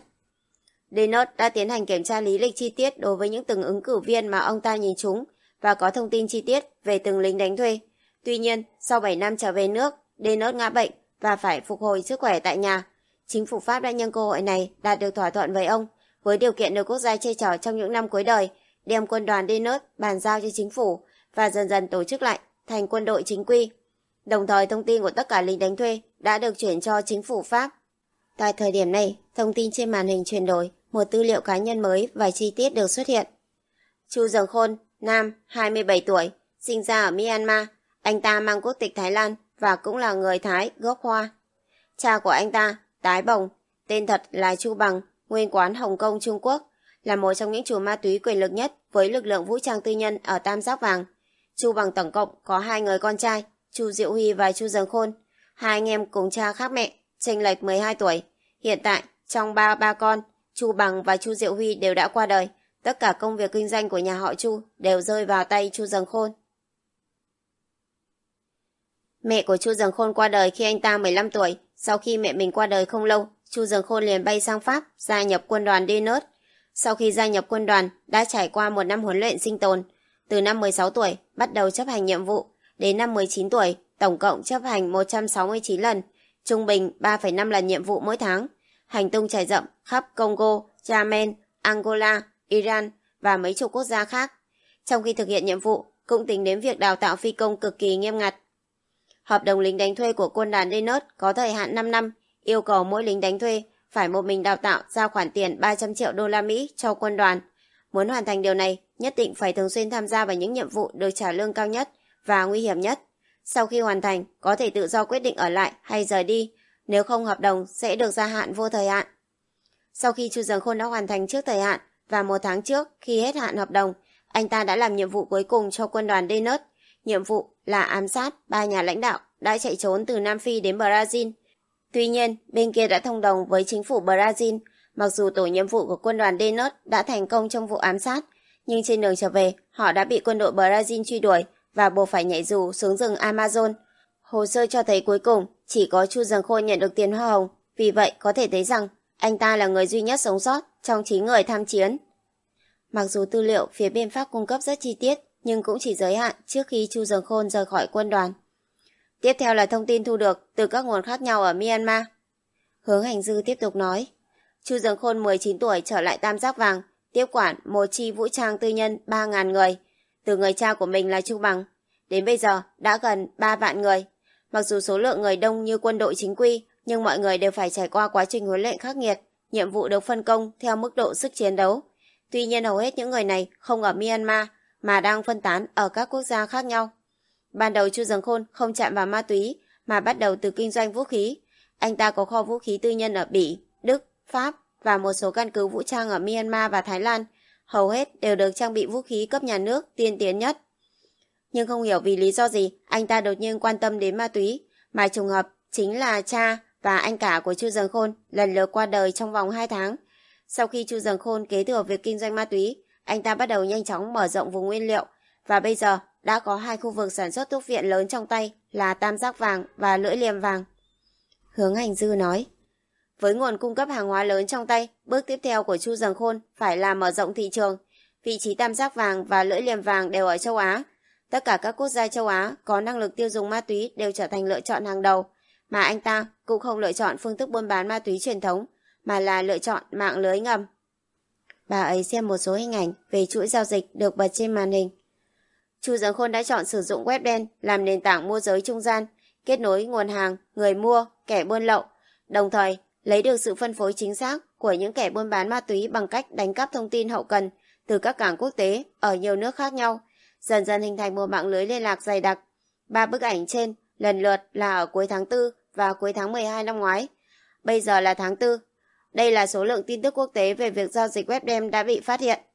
Denard đã tiến hành kiểm tra lý lịch chi tiết đối với những từng ứng cử viên mà ông ta nhìn trúng và có thông tin chi tiết về từng lính đánh thuê. Tuy nhiên, sau bảy năm trở về nước, Denard ngã bệnh và phải phục hồi sức khỏe tại nhà. Chính phủ Pháp đã nhân cơ hội này đạt được thỏa thuận với ông, với điều kiện được quốc gia che chở trong những năm cuối đời, đem quân đoàn Denard bàn giao cho chính phủ và dần dần tổ chức lại thành quân đội chính quy. Đồng thời thông tin của tất cả lính đánh thuê đã được chuyển cho chính phủ Pháp. Tại thời điểm này, thông tin trên màn hình chuyển đổi, một tư liệu cá nhân mới và chi tiết được xuất hiện. Chu Dần Khôn, nam, hai mươi bảy tuổi, sinh ra ở Myanmar. Anh ta mang quốc tịch Thái Lan và cũng là người Thái gốc Hoa. Cha của anh ta, Tái Bồng, tên thật là Chu Bằng, nguyên quán Hồng Kông, Trung Quốc, là một trong những chủ ma túy quyền lực nhất với lực lượng vũ trang tư nhân ở Tam Giác Vàng. Chu Bằng tổng cộng có hai người con trai, Chu Diệu Huy và Chu Dần Khôn, hai anh em cùng cha khác mẹ, chênh lệch mười hai tuổi. Hiện tại, trong ba ba con, Chu Bằng và Chu Diệu Huy đều đã qua đời. Tất cả công việc kinh doanh của nhà họ Chu đều rơi vào tay Chu Dần Khôn. Mẹ của Chu Dần Khôn qua đời khi anh ta mười lăm tuổi. Sau khi mẹ mình qua đời không lâu, Chu Dần Khôn liền bay sang Pháp, gia nhập quân đoàn Denard. Sau khi gia nhập quân đoàn, đã trải qua một năm huấn luyện sinh tồn. Từ năm mười sáu tuổi, bắt đầu chấp hành nhiệm vụ. Đến năm mười chín tuổi, tổng cộng chấp hành một trăm sáu mươi chín lần, trung bình ba phẩy năm lần nhiệm vụ mỗi tháng. Hành tung trải rộng khắp Congo, Yemen, Angola, Iran và mấy chục quốc gia khác. Trong khi thực hiện nhiệm vụ, cũng tính đến việc đào tạo phi công cực kỳ nghiêm ngặt. Hợp đồng lính đánh thuê của quân đoàn Denard có thời hạn năm năm, yêu cầu mỗi lính đánh thuê phải một mình đào tạo ra khoản tiền ba trăm triệu đô la Mỹ cho quân đoàn. Muốn hoàn thành điều này, nhất định phải thường xuyên tham gia vào những nhiệm vụ được trả lương cao nhất và nguy hiểm nhất. Sau khi hoàn thành, có thể tự do quyết định ở lại hay rời đi, nếu không hợp đồng sẽ được gia hạn vô thời hạn. Sau khi Chu Dần Khôn đã hoàn thành trước thời hạn và một tháng trước khi hết hạn hợp đồng, anh ta đã làm nhiệm vụ cuối cùng cho quân đoàn Denard. Nhiệm vụ là ám sát ba nhà lãnh đạo đã chạy trốn từ Nam Phi đến Brazil. Tuy nhiên, bên kia đã thông đồng với chính phủ Brazil. Mặc dù tổ nhiệm vụ của quân đoàn Denard đã thành công trong vụ ám sát, nhưng trên đường trở về, họ đã bị quân đội Brazil truy đuổi và buộc phải nhảy dù xuống rừng Amazon. Hồ sơ cho thấy cuối cùng chỉ có Chu Dần Khôn nhận được tiền hoa hồng, vì vậy có thể thấy rằng anh ta là người duy nhất sống sót trong chín người tham chiến. Mặc dù tư liệu phía bên Pháp cung cấp rất chi tiết, nhưng cũng chỉ giới hạn trước khi Chu Dần Khôn rời khỏi quân đoàn. Tiếp theo là thông tin thu được từ các nguồn khác nhau ở Myanmar. Hướng Hành Dư tiếp tục nói, Chu Dần Khôn mười chín tuổi trở lại Tam Giác Vàng, tiếp quản một chi vũ trang tư nhân ba nghìn người, từ người cha của mình là Chu Bằng. Đến bây giờ đã gần ba vạn người. Mặc dù số lượng người đông như quân đội chính quy, nhưng mọi người đều phải trải qua quá trình huấn luyện khắc nghiệt, nhiệm vụ được phân công theo mức độ sức chiến đấu. Tuy nhiên hầu hết những người này không ở Myanmar mà đang phân tán ở các quốc gia khác nhau. Ban đầu Chu Dần Khôn không chạm vào ma túy mà bắt đầu từ kinh doanh vũ khí. Anh ta có kho vũ khí tư nhân ở Bỉ, Đức, Pháp và một số căn cứ vũ trang ở Myanmar và Thái Lan. Hầu hết đều được trang bị vũ khí cấp nhà nước tiên tiến nhất. Nhưng không hiểu vì lý do gì anh ta đột nhiên quan tâm đến ma túy, mà trùng hợp chính là cha và anh cả của Chu Dần Khôn lần lượt qua đời trong vòng hai tháng. Sau khi Chu Dần Khôn kế thừa việc kinh doanh ma túy, anh ta bắt đầu nhanh chóng mở rộng vùng nguyên liệu và bây giờ đã có hai khu vực sản xuất thuốc viện lớn trong tay là Tam Giác Vàng và Lưỡi Liềm Vàng. Hướng Hành Dư nói, với nguồn cung cấp hàng hóa lớn trong tay, bước tiếp theo của Chu Dần Khôn phải là mở rộng thị trường. Vị trí Tam Giác Vàng và Lưỡi Liềm Vàng đều ở châu Á. Tất cả các quốc gia châu Á có năng lực tiêu dùng ma túy đều trở thành lựa chọn hàng đầu, mà anh ta cũng không lựa chọn phương thức buôn bán ma túy truyền thống, mà là lựa chọn mạng lưới ngầm. Bà ấy xem một số hình ảnh về chuỗi giao dịch được bật trên màn hình. Chu Giường Khôn đã chọn sử dụng web đen làm nền tảng môi giới trung gian, kết nối nguồn hàng, người mua, kẻ buôn lậu, đồng thời lấy được sự phân phối chính xác của những kẻ buôn bán ma túy bằng cách đánh cắp thông tin hậu cần từ các cảng quốc tế ở nhiều nước khác nhau, dần dần hình thành một mạng lưới liên lạc dày đặc. Ba bức ảnh trên lần lượt là ở cuối tháng tư và cuối tháng mười hai năm ngoái. Bây giờ là tháng tư. Đây là số lượng tin tức quốc tế về việc giao dịch web đen đã bị phát hiện.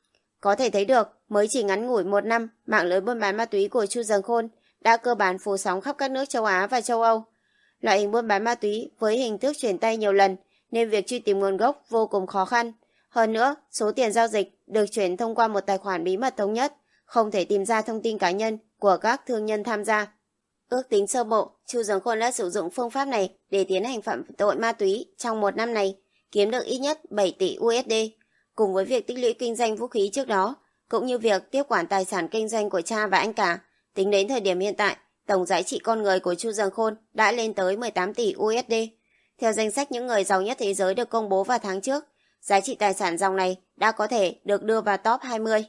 Có thể thấy được, mới chỉ ngắn ngủi một năm, mạng lưới buôn bán ma túy của Chu Giường Khôn đã cơ bản phủ sóng khắp các nước châu Á và châu Âu. Loại hình buôn bán ma túy với hình thức chuyển tay nhiều lần nên việc truy tìm nguồn gốc vô cùng khó khăn. Hơn nữa, số tiền giao dịch được chuyển thông qua một tài khoản bí mật thống nhất, không thể tìm ra thông tin cá nhân của các thương nhân tham gia. Ước tính sơ bộ, Chu Giường Khôn đã sử dụng phương pháp này để tiến hành phạm tội ma túy trong một năm này, kiếm được ít nhất bảy tỷ u ét đê, cùng với việc tích lũy kinh doanh vũ khí trước đó, cũng như việc tiếp quản tài sản kinh doanh của cha và anh cả. Tính đến thời điểm hiện tại, tổng giá trị con người của Chu Giường Khôn đã lên tới mười tám tỷ u ét đê. Theo danh sách những người giàu nhất thế giới được công bố vào tháng trước, giá trị tài sản dòng này đã có thể được đưa vào top hai mươi.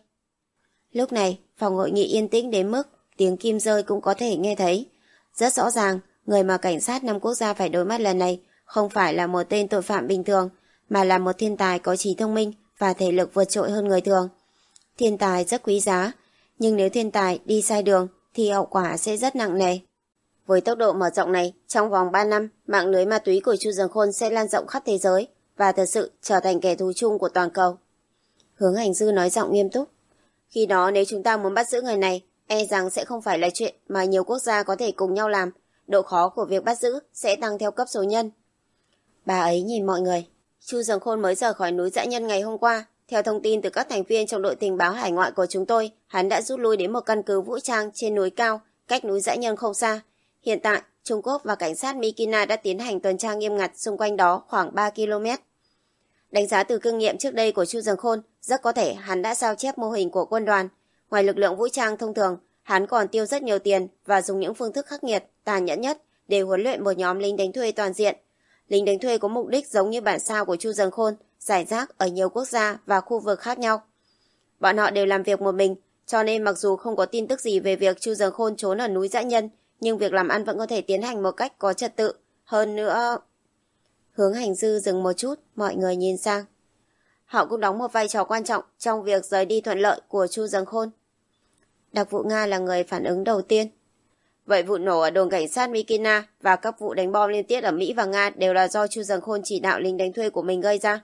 Lúc này, phòng hội nghị yên tĩnh đến mức tiếng kim rơi cũng có thể nghe thấy. Rất rõ ràng, người mà cảnh sát năm quốc gia phải đối mặt lần này không phải là một tên tội phạm bình thường, mà là một thiên tài có trí thông minh và thể lực vượt trội hơn người thường. Thiên tài rất quý giá, nhưng nếu thiên tài đi sai đường thì hậu quả sẽ rất nặng nề. Với tốc độ mở rộng này, trong vòng ba năm, mạng lưới ma túy của Chu Giường Khôn sẽ lan rộng khắp thế giới và thật sự trở thành kẻ thù chung của toàn cầu. Hướng Hành Dư nói giọng nghiêm túc. Khi đó nếu chúng ta muốn bắt giữ người này, e rằng sẽ không phải là chuyện mà nhiều quốc gia có thể cùng nhau làm. Độ khó của việc bắt giữ sẽ tăng theo cấp số nhân. Bà ấy nhìn mọi người. Chu Giường Khôn mới rời khỏi núi Dã Nhân ngày hôm qua. Theo thông tin từ các thành viên trong đội tình báo hải ngoại của chúng tôi, hắn đã rút lui đến một căn cứ vũ trang trên núi cao, cách núi Dã Nhân không xa. Hiện tại, Trung Quốc và cảnh sát Mikina đã tiến hành tuần tra nghiêm ngặt xung quanh đó khoảng ba ki lô mét. Đánh giá từ kinh nghiệm trước đây của Chu Giường Khôn, rất có thể hắn đã sao chép mô hình của quân đoàn. Ngoài lực lượng vũ trang thông thường, hắn còn tiêu rất nhiều tiền và dùng những phương thức khắc nghiệt, tàn nhẫn nhất để huấn luyện một nhóm lính đánh thuê toàn diện. Lính đánh thuê có mục đích giống như bản sao của Chu Giường Khôn, rải rác ở nhiều quốc gia và khu vực khác nhau. Bọn họ đều làm việc một mình, cho nên mặc dù không có tin tức gì về việc Chu Giường Khôn trốn ở núi Dã Nhân, nhưng việc làm ăn vẫn có thể tiến hành một cách có trật tự. Hơn nữa... Hướng Hành Dư dừng một chút, mọi người nhìn sang. Họ cũng đóng một vai trò quan trọng trong việc rời đi thuận lợi của Chu Giường Khôn. Đặc vụ Nga là người phản ứng đầu tiên. Vậy vụ nổ ở đồn cảnh sát Mikina và các vụ đánh bom liên tiếp ở Mỹ và Nga đều là do Chu Giường Khôn chỉ đạo lính đánh thuê của mình gây ra?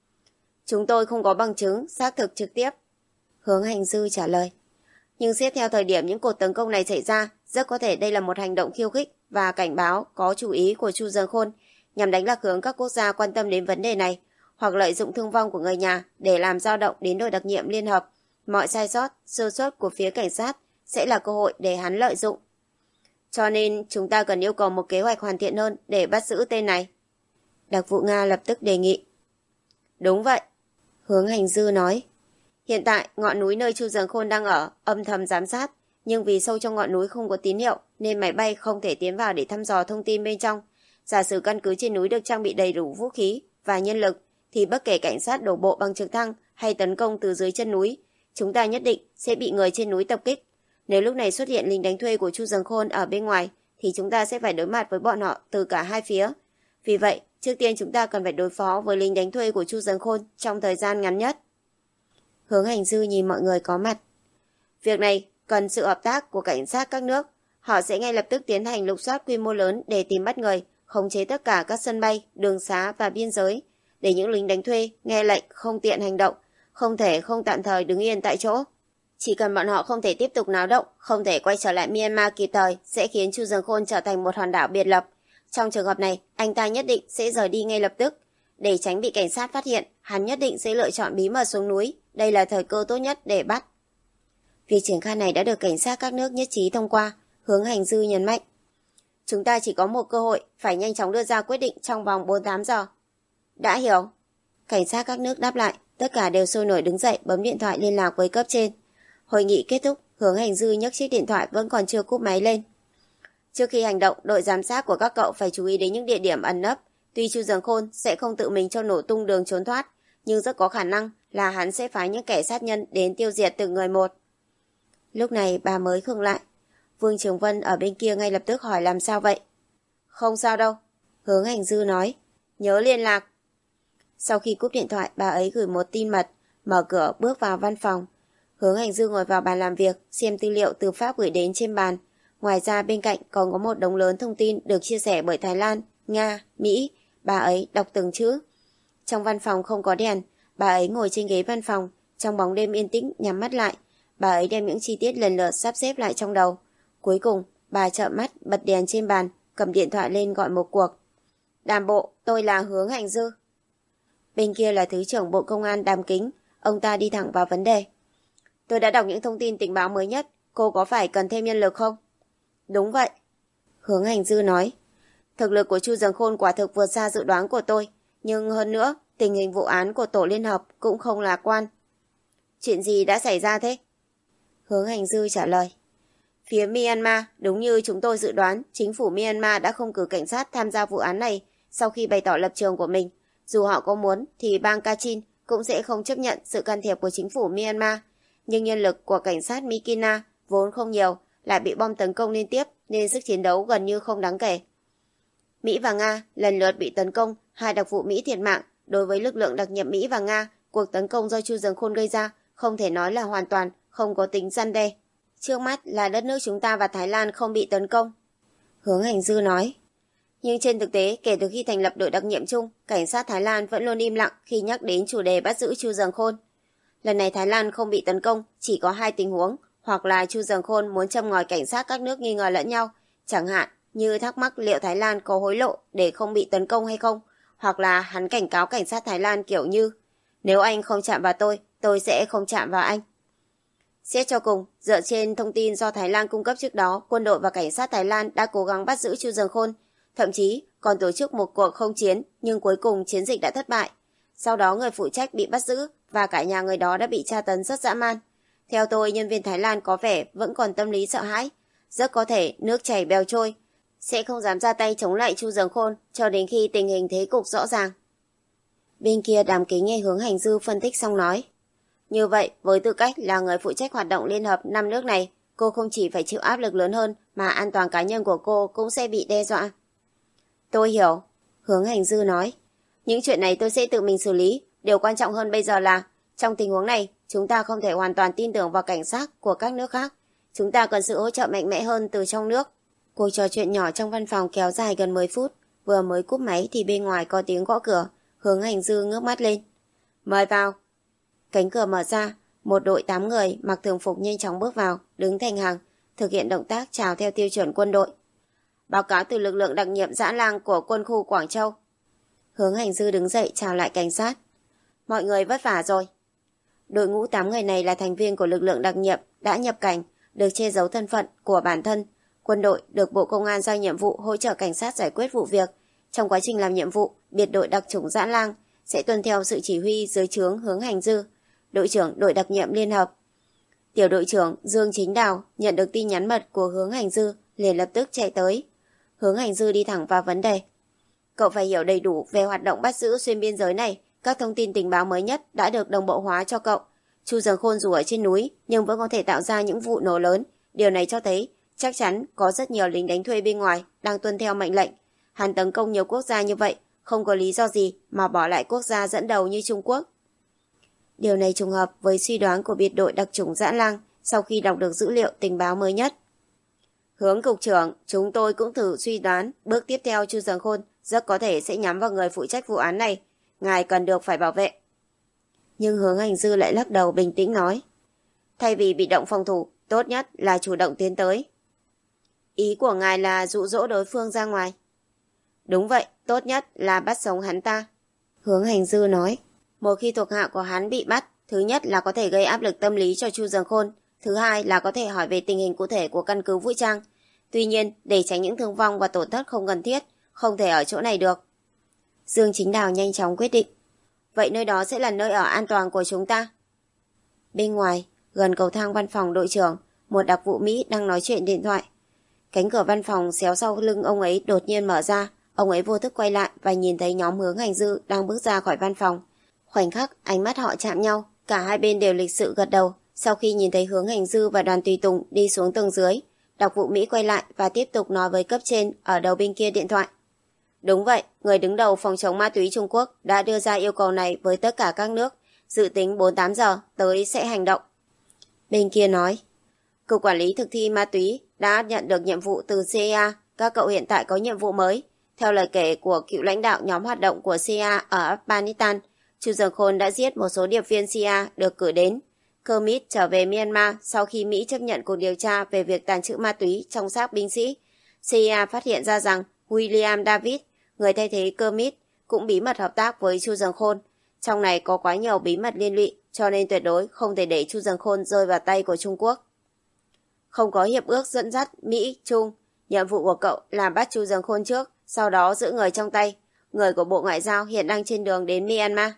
Chúng tôi không có bằng chứng xác thực trực tiếp. Hướng Hành Dư trả lời. Nhưng xét theo thời điểm những cuộc tấn công này xảy ra, rất có thể đây là một hành động khiêu khích và cảnh báo có chủ ý của Chu Giường Khôn nhằm đánh lạc hướng các quốc gia quan tâm đến vấn đề này, hoặc lợi dụng thương vong của người nhà để làm dao động đến đội đặc nhiệm liên hợp. Mọi sai sót, sơ suất của phía cảnh sát sẽ là cơ hội để hắn lợi dụng. Cho nên chúng ta cần yêu cầu một kế hoạch hoàn thiện hơn để bắt giữ tên này. Đặc vụ Nga lập tức đề nghị. Đúng vậy. Hướng Hành Dư nói. Hiện tại, ngọn núi nơi Chu Giường Khôn đang ở âm thầm giám sát, nhưng vì sâu trong ngọn núi không có tín hiệu nên máy bay không thể tiến vào để thăm dò thông tin bên trong. Giả sử căn cứ trên núi được trang bị đầy đủ vũ khí và nhân lực, thì bất kể cảnh sát đổ bộ bằng trực thăng hay tấn công từ dưới chân núi, chúng ta nhất định sẽ bị người trên núi tập kích. Nếu lúc này xuất hiện lính đánh thuê của Chu Giường Khôn ở bên ngoài, thì chúng ta sẽ phải đối mặt với bọn họ từ cả hai phía. Vì vậy, trước tiên chúng ta cần phải đối phó với lính đánh thuê của Chu Giường Khôn trong thời gian ngắn nhất. Hướng Hành Dư nhìn mọi người có mặt. Việc này cần sự hợp tác của cảnh sát các nước. Họ sẽ ngay lập tức tiến hành lục soát quy mô lớn để tìm bắt người, khống chế tất cả các sân bay, đường xá và biên giới, để những lính đánh thuê nghe lệnh không tiện hành động, không thể không tạm thời đứng yên tại chỗ. Chỉ cần bọn họ không thể tiếp tục náo động, không thể quay trở lại Myanmar kịp thời, sẽ khiến Chu Giường Khôn trở thành một hòn đảo biệt lập. Trong trường hợp này, anh ta nhất định sẽ rời đi ngay lập tức. Để tránh bị cảnh sát phát hiện, hắn nhất định sẽ lựa chọn bí mật xuống núi. Đây là thời cơ tốt nhất để bắt. Việc triển khai này đã được cảnh sát các nước nhất trí thông qua. Hướng Hành Dư nhấn mạnh. Chúng ta chỉ có một cơ hội, phải nhanh chóng đưa ra quyết định trong vòng bốn mươi tám giờ. Đã hiểu. Cảnh sát các nước đáp lại, tất cả đều sôi nổi đứng dậy bấm điện thoại liên lạc với cấp trên. Hội nghị kết thúc, Hướng Hành Dư nhấc chiếc điện thoại vẫn còn chưa cúp máy lên. Trước khi hành động, đội giám sát của các cậu phải chú ý đến những địa điểm ẩn nấp. Tuy Chu Dường Khôn sẽ không tự mình cho nổ tung đường trốn thoát, nhưng rất có khả năng là hắn sẽ phái những kẻ sát nhân đến tiêu diệt từng người một. Lúc này bà mới khựng lại. Vương Trường Vân ở bên kia ngay lập tức hỏi làm sao vậy. Không sao đâu, Hướng Hành Dư nói. Nhớ liên lạc. Sau khi cúp điện thoại, bà ấy gửi một tin mật, mở cửa bước vào văn phòng. Hướng Hành Dư ngồi vào bàn làm việc, xem tư liệu từ Pháp gửi đến trên bàn. Ngoài ra bên cạnh còn có một đống lớn thông tin được chia sẻ bởi Thái Lan, Nga, Mỹ. Bà ấy đọc từng chữ. Trong văn phòng không có đèn, bà ấy ngồi trên ghế văn phòng, trong bóng đêm yên tĩnh nhắm mắt lại. Bà ấy đem những chi tiết lần lượt sắp xếp lại trong đầu. Cuối cùng, bà trợn mắt bật đèn trên bàn, cầm điện thoại lên gọi một cuộc. Đàm bộ, tôi là Hướng Hành Dư. Bên kia là Thứ trưởng Bộ Công an Đàm Kính, ông ta đi thẳng vào vấn đề. Tôi đã đọc những thông tin tình báo mới nhất, cô có phải cần thêm nhân lực không? Đúng vậy. Hướng Hành Dư nói. Thực lực của Chu Dường Khôn quả thực vượt xa dự đoán của tôi, nhưng hơn nữa, tình hình vụ án của tổ liên hợp cũng không lạc quan. Chuyện gì đã xảy ra thế? Hướng Hành Dư trả lời. Phía Myanmar, đúng như chúng tôi dự đoán, chính phủ Myanmar đã không cử cảnh sát tham gia vụ án này sau khi bày tỏ lập trường của mình. Dù họ có muốn thì bang Kachin cũng sẽ không chấp nhận sự can thiệp của chính phủ Myanmar. Nhưng nhân lực của cảnh sát Mikina vốn không nhiều, lại bị bom tấn công liên tiếp nên sức chiến đấu gần như không đáng kể. Mỹ và Nga lần lượt bị tấn công, hai đặc vụ Mỹ thiệt mạng. Đối với lực lượng đặc nhiệm Mỹ và Nga, cuộc tấn công do Chu Dường Khôn gây ra không thể nói là hoàn toàn không có tính răn đe. Trước mắt là đất nước chúng ta và Thái Lan không bị tấn công. Hướng Hành Dư nói. Nhưng trên thực tế, kể từ khi thành lập đội đặc nhiệm chung, cảnh sát Thái Lan vẫn luôn im lặng khi nhắc đến chủ đề bắt giữ Chu Dường Khôn. Lần này Thái Lan không bị tấn công, chỉ có hai tình huống, hoặc là Chu Dường Khôn muốn châm ngòi cảnh sát các nước nghi ngờ lẫn nhau, chẳng hạn như thắc mắc liệu Thái Lan có hối lộ để không bị tấn công hay không, hoặc là hắn cảnh cáo cảnh sát Thái Lan kiểu như, nếu anh không chạm vào tôi, tôi sẽ không chạm vào anh. Xét cho cùng, dựa trên thông tin do Thái Lan cung cấp trước đó, quân đội và cảnh sát Thái Lan đã cố gắng bắt giữ Chu Dường Khôn, thậm chí còn tổ chức một cuộc không chiến, nhưng cuối cùng chiến dịch đã thất bại. Sau đó người phụ trách bị bắt giữ và cả nhà người đó đã bị tra tấn rất dã man. Theo tôi, nhân viên Thái Lan có vẻ vẫn còn tâm lý sợ hãi, rất có thể nước chảy bèo trôi, sẽ không dám ra tay chống lại Chu Dường Khôn cho đến khi tình hình thế cục rõ ràng. Bên kia Đàm Kính nghe Hướng Hành Dư phân tích xong nói. Như vậy, với tư cách là người phụ trách hoạt động liên hợp năm nước này, cô không chỉ phải chịu áp lực lớn hơn mà an toàn cá nhân của cô cũng sẽ bị đe dọa. Tôi hiểu, Hướng Hành Dư nói. Những chuyện này tôi sẽ tự mình xử lý. Điều quan trọng hơn bây giờ là, trong tình huống này, chúng ta không thể hoàn toàn tin tưởng vào cảnh sát của các nước khác. Chúng ta cần sự hỗ trợ mạnh mẽ hơn từ trong nước. Cuộc trò chuyện nhỏ trong văn phòng kéo dài gần mười phút. Vừa mới cúp máy thì bên ngoài có tiếng gõ cửa. Hướng Hành Dư ngước mắt lên. Mời vào. Cánh cửa mở ra, một đội tám người mặc thường phục nhanh chóng bước vào, đứng thành hàng, thực hiện động tác chào theo tiêu chuẩn quân đội. Báo cáo từ lực lượng đặc nhiệm Dã Lang của quân khu Quảng Châu. Hướng Hành Dư đứng dậy chào lại cảnh sát. Mọi người vất vả rồi. Đội ngũ tám người này là thành viên của lực lượng đặc nhiệm đã nhập cảnh, được che giấu thân phận của bản thân. Quân đội được Bộ Công an giao nhiệm vụ hỗ trợ cảnh sát giải quyết vụ việc. Trong quá trình làm nhiệm vụ, biệt đội đặc chủng Dã Lang sẽ tuân theo sự chỉ huy dưới trướng Hướng Hành Dư, đội trưởng đội đặc nhiệm liên hợp. Tiểu đội trưởng Dương Chính Đào nhận được tin nhắn mật của Hướng Hành Dư, liền lập tức chạy tới. Hướng Hành Dư đi thẳng vào vấn đề. Cậu phải hiểu đầy đủ về hoạt động bắt giữ xuyên biên giới này. Các thông tin tình báo mới nhất đã được đồng bộ hóa cho cậu. Chu Dường Khôn dù ở trên núi nhưng vẫn có thể tạo ra những vụ nổ lớn. Điều này cho thấy chắc chắn có rất nhiều lính đánh thuê bên ngoài đang tuân theo mệnh lệnh. Hắn tấn công nhiều quốc gia như vậy, không có lý do gì mà bỏ lại quốc gia dẫn đầu như Trung Quốc. Điều này trùng hợp với suy đoán của biệt đội đặc chủng Dã Lang sau khi đọc được dữ liệu tình báo mới nhất. Hướng cục trưởng, chúng tôi cũng thử suy đoán bước tiếp theo Chu Dường Khôn rất có thể sẽ nhắm vào người phụ trách vụ án này. Ngài cần được phải bảo vệ. Nhưng Hướng Hành Dư lại lắc đầu bình tĩnh nói. Thay vì bị động phòng thủ, tốt nhất là chủ động tiến tới. Ý của ngài là dụ dỗ đối phương ra ngoài. Đúng vậy, tốt nhất là bắt sống hắn ta. Hướng Hành Dư nói. Một khi thuộc hạ của hắn bị bắt, thứ nhất là có thể gây áp lực tâm lý cho Chu Dường Khôn, thứ hai là có thể hỏi về tình hình cụ thể của căn cứ vũ trang. Tuy nhiên, để tránh những thương vong và tổn thất không cần thiết, không thể ở chỗ này được. Dương Chính Đào nhanh chóng quyết định. Vậy nơi đó sẽ là nơi ở an toàn của chúng ta. Bên ngoài, gần cầu thang văn phòng đội trưởng, một đặc vụ Mỹ đang nói chuyện điện thoại. Cánh cửa văn phòng xéo sau lưng ông ấy đột nhiên mở ra, ông ấy vô thức quay lại và nhìn thấy nhóm Hướng Hành Dư đang bước ra khỏi văn phòng. Khoảnh khắc ánh mắt họ chạm nhau, cả hai bên đều lịch sự gật đầu. Sau khi nhìn thấy Hướng Hành Dư và đoàn tùy tùng đi xuống tầng dưới, đặc vụ Mỹ quay lại và tiếp tục nói với cấp trên ở đầu bên kia điện thoại. Đúng vậy, người đứng đầu phòng chống ma túy Trung Quốc đã đưa ra yêu cầu này với tất cả các nước, dự tính bốn mươi tám giờ tới sẽ hành động. Bên kia nói, Cục Quản lý Thực thi Ma túy đã nhận được nhiệm vụ từ xê i a, các cậu hiện tại có nhiệm vụ mới. Theo lời kể của cựu lãnh đạo nhóm hoạt động của xê i a ở Afghanistan, Chu Dần Khôn đã giết một số điệp viên xê i a được cử đến. Kermit trở về Myanmar sau khi Mỹ chấp nhận cuộc điều tra về việc tàng trữ ma túy trong xác binh sĩ. xê i a phát hiện ra rằng William David, người thay thế Kermit, cũng bí mật hợp tác với Chu Dần Khôn. Trong này có quá nhiều bí mật liên lụy, cho nên tuyệt đối không thể để Chu Dần Khôn rơi vào tay của Trung Quốc. Không có hiệp ước dẫn dắt Mỹ-Trung, nhiệm vụ của cậu là bắt Chu Dần Khôn trước, sau đó giữ người trong tay. Người của Bộ Ngoại giao hiện đang trên đường đến Myanmar.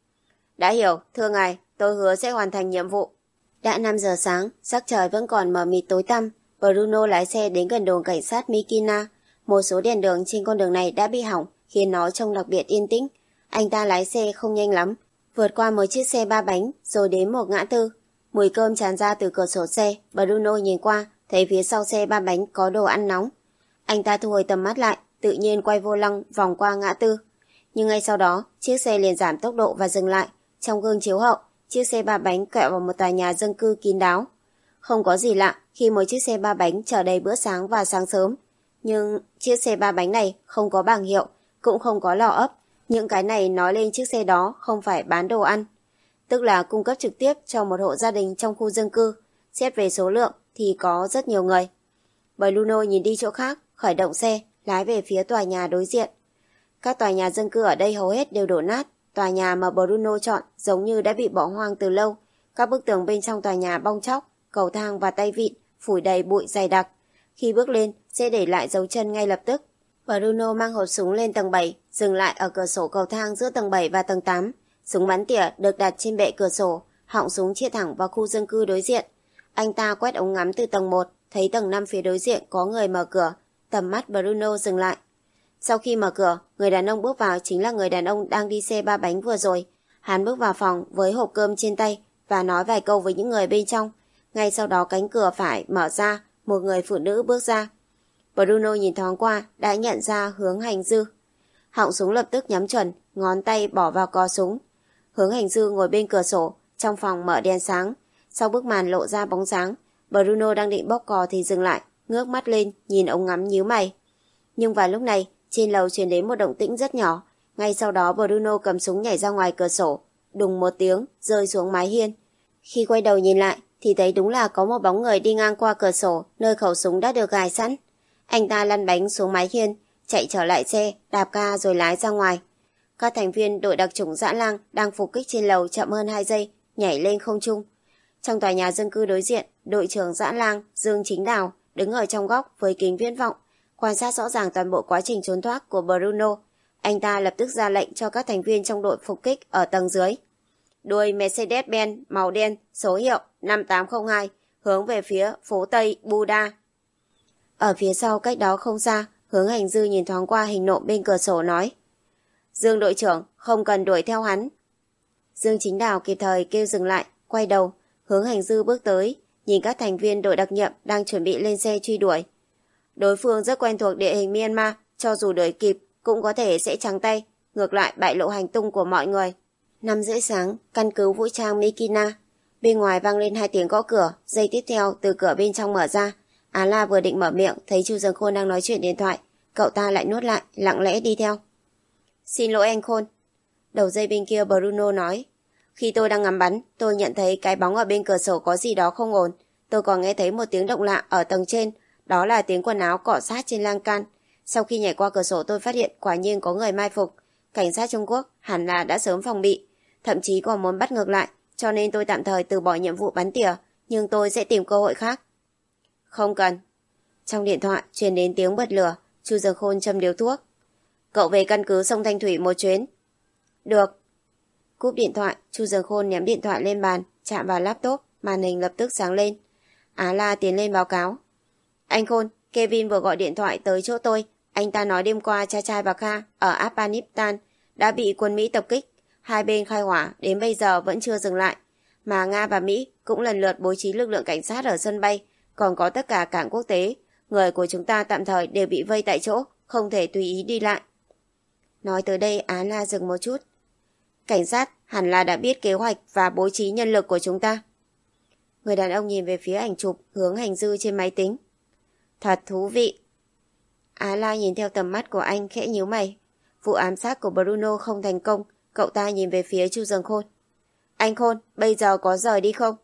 Đã hiểu, thưa ngài, tôi hứa sẽ hoàn thành nhiệm vụ. Đã năm giờ sáng, sắc trời vẫn còn mờ mịt tối tăm. Bruno lái xe đến gần đồn cảnh sát Mikina. Một số đèn đường trên con đường này đã bị hỏng, khiến nó trông đặc biệt yên tĩnh. Anh ta lái xe không nhanh lắm, vượt qua một chiếc xe ba bánh, rồi đến một ngã tư. Mùi cơm tràn ra từ cửa sổ xe. Bruno nhìn qua, thấy phía sau xe ba bánh có đồ ăn nóng. Anh ta thu hồi tầm mắt lại, tự nhiên quay vô lăng vòng qua ngã tư. Nhưng ngay sau đó, chiếc xe liền giảm tốc độ và dừng lại. Trong gương chiếu hậu, chiếc xe ba bánh quẹo vào một tòa nhà dân cư kín đáo. Không có gì lạ khi một chiếc xe ba bánh chở đầy bữa sáng và sáng sớm. Nhưng chiếc xe ba bánh này không có bảng hiệu, cũng không có lò ấp. Những cái này nói lên chiếc xe đó không phải bán đồ ăn, tức là cung cấp trực tiếp cho một hộ gia đình trong khu dân cư. Xét về số lượng thì có rất nhiều người. Bruno nhìn đi chỗ khác, khởi động xe, lái về phía tòa nhà đối diện. Các tòa nhà dân cư ở đây hầu hết đều đổ nát. Tòa nhà mà Bruno chọn giống như đã bị bỏ hoang từ lâu. Các bức tường bên trong tòa nhà bong tróc, cầu thang và tay vịn phủi đầy bụi dày đặc. Khi bước lên sẽ để lại dấu chân ngay lập tức. Bruno mang hộp súng lên tầng bảy, dừng lại ở cửa sổ cầu thang giữa tầng bảy và tầng tám. Súng bắn tỉa được đặt trên bệ cửa sổ, họng súng chĩa thẳng vào khu dân cư đối diện. Anh ta quét ống ngắm từ tầng một, thấy tầng năm phía đối diện có người mở cửa. Tầm mắt Bruno dừng lại. Sau khi mở cửa, người đàn ông bước vào chính là người đàn ông đang đi xe ba bánh vừa rồi. Hắn bước vào phòng với hộp cơm trên tay và nói vài câu với những người bên trong. Ngay sau đó cánh cửa phải mở ra, một người phụ nữ bước ra. Bruno nhìn thoáng qua, đã nhận ra Hướng Hành Dư. Họng súng lập tức nhắm chuẩn, ngón tay bỏ vào cò súng. Hướng Hành Dư ngồi bên cửa sổ, trong phòng mở đèn sáng. Sau bức màn lộ ra bóng sáng, Bruno đang định bóp cò thì dừng lại, ngước mắt lên, nhìn ống ngắm nhíu mày. Nhưng vào lúc này, trên lầu truyền đến một động tĩnh rất nhỏ. Ngay sau đó Bruno cầm súng nhảy ra ngoài cửa sổ, đùng một tiếng, rơi xuống mái hiên. Khi quay đầu nhìn lại, thì thấy đúng là có một bóng người đi ngang qua cửa sổ, nơi khẩu súng đã được gài sẵn. Anh ta lăn bánh xuống mái hiên, chạy trở lại xe, đạp ga rồi lái ra ngoài. Các thành viên đội đặc chủng Dã Lang đang phục kích trên lầu chậm hơn hai giây, nhảy lên không trung. Trong tòa nhà dân cư đối diện, đội trưởng Dã Lang Dương Chính Đào đứng ở trong góc với kính viễn vọng, quan sát rõ ràng toàn bộ quá trình trốn thoát của Bruno. Anh ta lập tức ra lệnh cho các thành viên trong đội phục kích ở tầng dưới. Đuôi Mercedes-Benz màu đen, số hiệu năm tám không hai, hướng về phía phố Tây Buda. Ở phía sau cách đó không xa, Hướng Hành Dư nhìn thoáng qua hình nộm bên cửa sổ nói: Dương đội trưởng, không cần đuổi theo hắn. Dương Chính Đào kịp thời kêu dừng lại, quay đầu. Hướng Hành Dư bước tới, nhìn các thành viên đội đặc nhiệm đang chuẩn bị lên xe truy đuổi. Đối phương rất quen thuộc địa hình Myanmar, cho dù đuổi kịp cũng có thể sẽ trắng tay, ngược lại bại lộ hành tung của mọi người. Năm rưỡi sáng, căn cứ vũ trang Mikina. Bên ngoài vang lên hai tiếng gõ cửa, giây tiếp theo từ cửa bên trong mở ra. Á La vừa định mở miệng thấy Chu Dần Khôn đang nói chuyện điện thoại, cậu ta lại nuốt lại, lặng lẽ đi theo. Xin lỗi anh Khôn. Đầu dây bên kia Bruno nói. Khi tôi đang ngắm bắn, tôi nhận thấy cái bóng ở bên cửa sổ có gì đó không ổn. Tôi còn nghe thấy một tiếng động lạ ở tầng trên, đó là tiếng quần áo cọ sát trên lan can. Sau khi nhảy qua cửa sổ tôi phát hiện quả nhiên có người mai phục. Cảnh sát Trung Quốc hẳn là đã sớm phòng bị, thậm chí còn muốn bắt ngược lại, cho nên tôi tạm thời từ bỏ nhiệm vụ bắn tỉa, nhưng tôi sẽ tìm cơ hội khác. Không cần. Trong điện thoại truyền đến tiếng bật lửa. Chu Dần Khôn châm điếu thuốc. Cậu về căn cứ sông Thanh Thủy một chuyến. Được. Cúp điện thoại, Chu Dần Khôn ném điện thoại lên bàn, chạm vào laptop, màn hình lập tức sáng lên. Á La tiến lên báo cáo. Anh Khôn, Kevin vừa gọi điện thoại tới chỗ tôi. Anh ta nói đêm qua Cha Chai và Kha ở Afghanistan đã bị quân Mỹ tập kích. Hai bên khai hỏa đến bây giờ vẫn chưa dừng lại. Mà Nga và Mỹ cũng lần lượt bố trí lực lượng cảnh sát ở sân bay, còn có tất cả cảng quốc tế. Người của chúng ta tạm thời đều bị vây tại chỗ, không thể tùy ý đi lại. Nói tới đây Á La dừng một chút. Cảnh sát hẳn là đã biết kế hoạch và bố trí nhân lực của chúng ta. Người đàn ông nhìn về phía ảnh chụp hướng hành dư trên máy tính. Thật thú vị. Á La nhìn theo tầm mắt của anh khẽ nhíu mày. Vụ ám sát của Bruno không thành công, cậu ta nhìn về phía Chu Dần Khôn. Anh Khôn, bây giờ có rời đi không?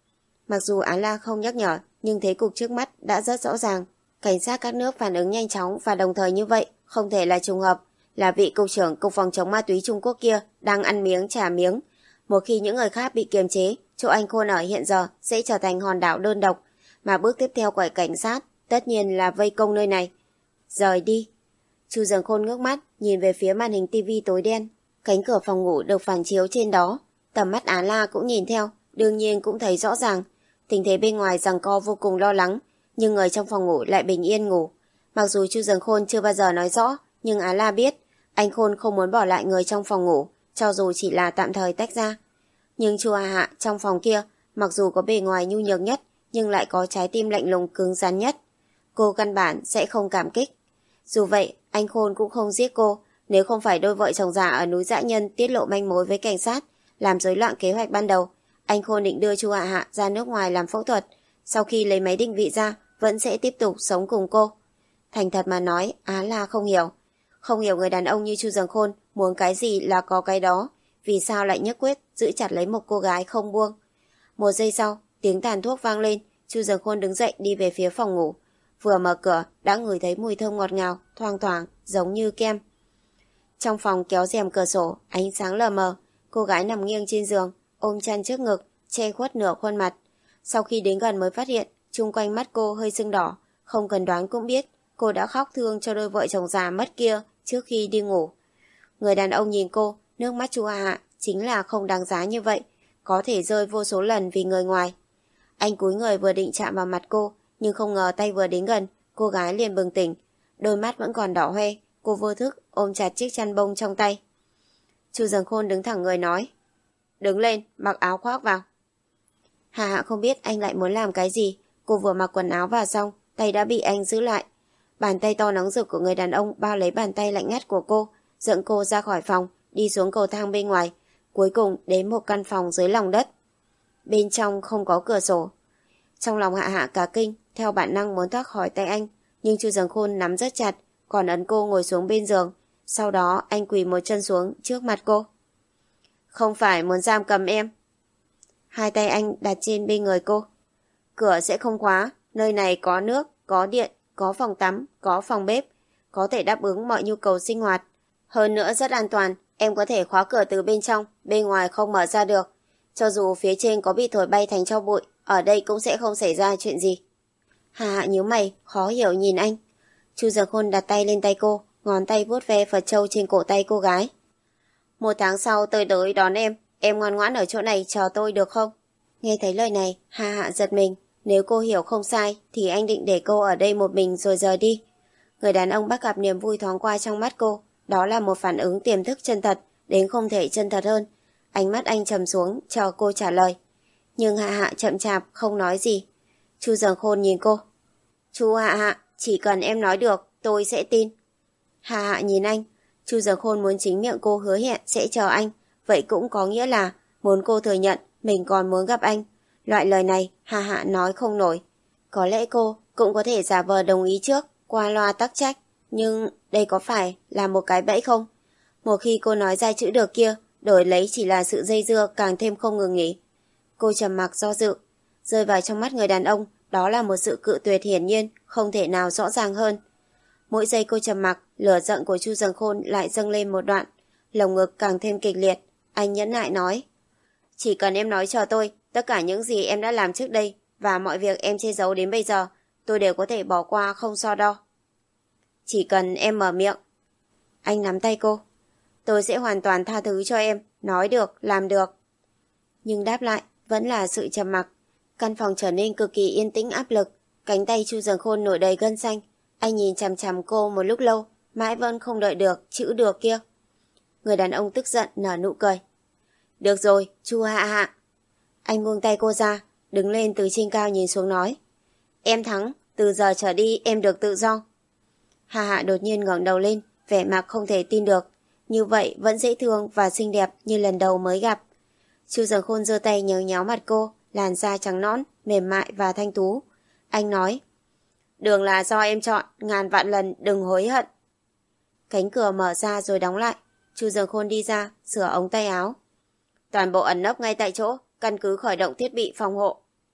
Mặc dù Á La không nhắc nhở, nhưng thế cục trước mắt đã rất rõ ràng. Cảnh sát các nước phản ứng nhanh chóng và đồng thời như vậy, không thể là trùng hợp. Là vị cục trưởng Cục Phòng chống ma túy Trung Quốc kia đang ăn miếng trả miếng. Một khi những người khác bị kiềm chế, chỗ anh Khôn ở hiện giờ sẽ trở thành hòn đảo đơn độc. Mà bước tiếp theo của cảnh sát tất nhiên là vây công nơi này. Rời đi. Chu Dần Khôn ngước mắt, nhìn về phía màn hình tivi tối đen. Cánh cửa phòng ngủ được phản chiếu trên đó. Tầm mắt Á La cũng nhìn theo, đương nhiên cũng thấy rõ ràng. Tình thế bên ngoài giằng co vô cùng lo lắng, nhưng người trong phòng ngủ lại bình yên ngủ. Mặc dù Chu Dần Khôn chưa bao giờ nói rõ, nhưng Á La biết, anh Khôn không muốn bỏ lại người trong phòng ngủ, cho dù chỉ là tạm thời tách ra. Nhưng Chu Hạ Hạ trong phòng kia, mặc dù có bề ngoài nhu nhược nhất, nhưng lại có trái tim lạnh lùng cứng rắn nhất. Cô căn bản sẽ không cảm kích. Dù vậy, anh Khôn cũng không giết cô, nếu không phải đôi vợ chồng già ở núi Dã Nhân tiết lộ manh mối với cảnh sát, làm rối loạn kế hoạch ban đầu. Anh Khôn định đưa Chu Hạ Hạ ra nước ngoài làm phẫu thuật, sau khi lấy máy định vị ra, vẫn sẽ tiếp tục sống cùng cô. Thành thật mà nói, Á La không hiểu. Không hiểu người đàn ông như Chu Dần Khôn muốn cái gì là có cái đó, vì sao lại nhất quyết giữ chặt lấy một cô gái không buông. Một giây sau, tiếng tàn thuốc vang lên, Chu Dần Khôn đứng dậy đi về phía phòng ngủ. Vừa mở cửa, đã ngửi thấy mùi thơm ngọt ngào, thoang thoảng, giống như kem. Trong phòng kéo rèm cửa sổ, ánh sáng lờ mờ, cô gái nằm nghiêng trên giường, ôm chăn trước ngực, che khuất nửa khuôn mặt. Sau khi đến gần mới phát hiện, chung quanh mắt cô hơi sưng đỏ, không cần đoán cũng biết, cô đã khóc thương cho đôi vợ chồng già mất kia trước khi đi ngủ. Người đàn ông nhìn cô, nước mắt Chu Hạ Hạ chính là không đáng giá như vậy, có thể rơi vô số lần vì người ngoài. Anh cúi người vừa định chạm vào mặt cô, nhưng không ngờ tay vừa đến gần, cô gái liền bừng tỉnh. Đôi mắt vẫn còn đỏ hoe, cô vô thức ôm chặt chiếc chăn bông trong tay. Chu Dần Khôn đứng thẳng người nói, đứng lên, mặc áo khoác vào. Hạ Hạ không biết anh lại muốn làm cái gì, cô vừa mặc quần áo vào xong, tay đã bị anh giữ lại. Bàn tay to nóng rực của người đàn ông bao lấy bàn tay lạnh ngắt của cô, dẫn cô ra khỏi phòng, đi xuống cầu thang bên ngoài, cuối cùng đến một căn phòng dưới lòng đất. Bên trong không có cửa sổ. Trong lòng Hạ Hạ cả kinh, theo bản năng muốn thoát khỏi tay anh, nhưng Chu Dần Khôn nắm rất chặt, còn ấn cô ngồi xuống bên giường. Sau đó anh quỳ một chân xuống trước mặt cô. Không phải muốn giam cầm em. Hai tay anh đặt trên bên người cô. Cửa sẽ không khóa, nơi này có nước, có điện, có phòng tắm, có phòng bếp, có thể đáp ứng mọi nhu cầu sinh hoạt. Hơn nữa rất an toàn, em có thể khóa cửa từ bên trong, bên ngoài không mở ra được. Cho dù phía trên có bị thổi bay thành tro bụi, ở đây cũng sẽ không xảy ra chuyện gì. Hạ Hạ nhíu mày, khó hiểu nhìn anh. Chu Dần Khôn đặt tay lên tay cô, ngón tay vuốt ve Phật châu trên cổ tay cô gái. Một tháng sau tôi tới đón em, em ngoan ngoãn ở chỗ này chờ tôi được không? Nghe thấy lời này, Hạ Hạ giật mình. Nếu cô hiểu không sai, thì anh định để cô ở đây một mình rồi rời đi. Người đàn ông bắt gặp niềm vui thoáng qua trong mắt cô. Đó là một phản ứng tiềm thức chân thật, đến không thể chân thật hơn. Ánh mắt anh trầm xuống, chờ cô trả lời. Nhưng Hạ Hạ chậm chạp, không nói gì. Chu Dần Khôn nhìn cô. Chu Hạ Hạ, chỉ cần em nói được, tôi sẽ tin. Hạ Hạ nhìn anh. Chu Dần Khôn muốn chính miệng cô hứa hẹn sẽ chờ anh. Vậy cũng có nghĩa là muốn cô thừa nhận mình còn muốn gặp anh. Loại lời này Hạ Hạ nói không nổi. Có lẽ cô cũng có thể giả vờ đồng ý trước, qua loa tắc trách. Nhưng đây có phải là một cái bẫy không? Một khi cô nói ra chữ được kia, đổi lấy chỉ là sự dây dưa càng thêm không ngừng nghỉ. Cô trầm mặc do dự. Rơi vào trong mắt người đàn ông, đó là một sự cự tuyệt hiển nhiên, không thể nào rõ ràng hơn. Mỗi giây cô trầm mặc, lửa giận của Chu Dần Khôn lại dâng lên một đoạn. Lồng ngực càng thêm kịch liệt. Anh nhẫn nại nói. Chỉ cần em nói cho tôi, tất cả những gì em đã làm trước đây và mọi việc em che giấu đến bây giờ, tôi đều có thể bỏ qua không so đo. Chỉ cần em mở miệng. Anh nắm tay cô. Tôi sẽ hoàn toàn tha thứ cho em, nói được, làm được. Nhưng đáp lại vẫn là sự trầm mặc. Căn phòng trở nên cực kỳ yên tĩnh áp lực. Cánh tay Chu Dần Khôn nổi đầy gân xanh. Anh nhìn chằm chằm cô một lúc lâu, mãi vẫn không đợi được chữ được kia. Người đàn ông tức giận nở nụ cười. Được rồi, Chu Hạ Hạ. Anh buông tay cô ra, đứng lên từ trên cao nhìn xuống nói. Em thắng, từ giờ trở đi em được tự do. Hạ Hạ đột nhiên ngẩng đầu lên, vẻ mặt không thể tin được. Như vậy vẫn dễ thương và xinh đẹp như lần đầu mới gặp. Chu Dần Khôn giơ tay nhéo nhéo mặt cô, làn da trắng nõn, mềm mại và thanh tú. Anh nói, đường là do em chọn, ngàn vạn lần đừng hối hận. Cánh cửa mở ra rồi đóng lại. Chu Dần Khôn đi ra, sửa ống tay áo. Toàn bộ ẩn nấp ngay tại chỗ, căn cứ khởi động thiết bị phòng hộ.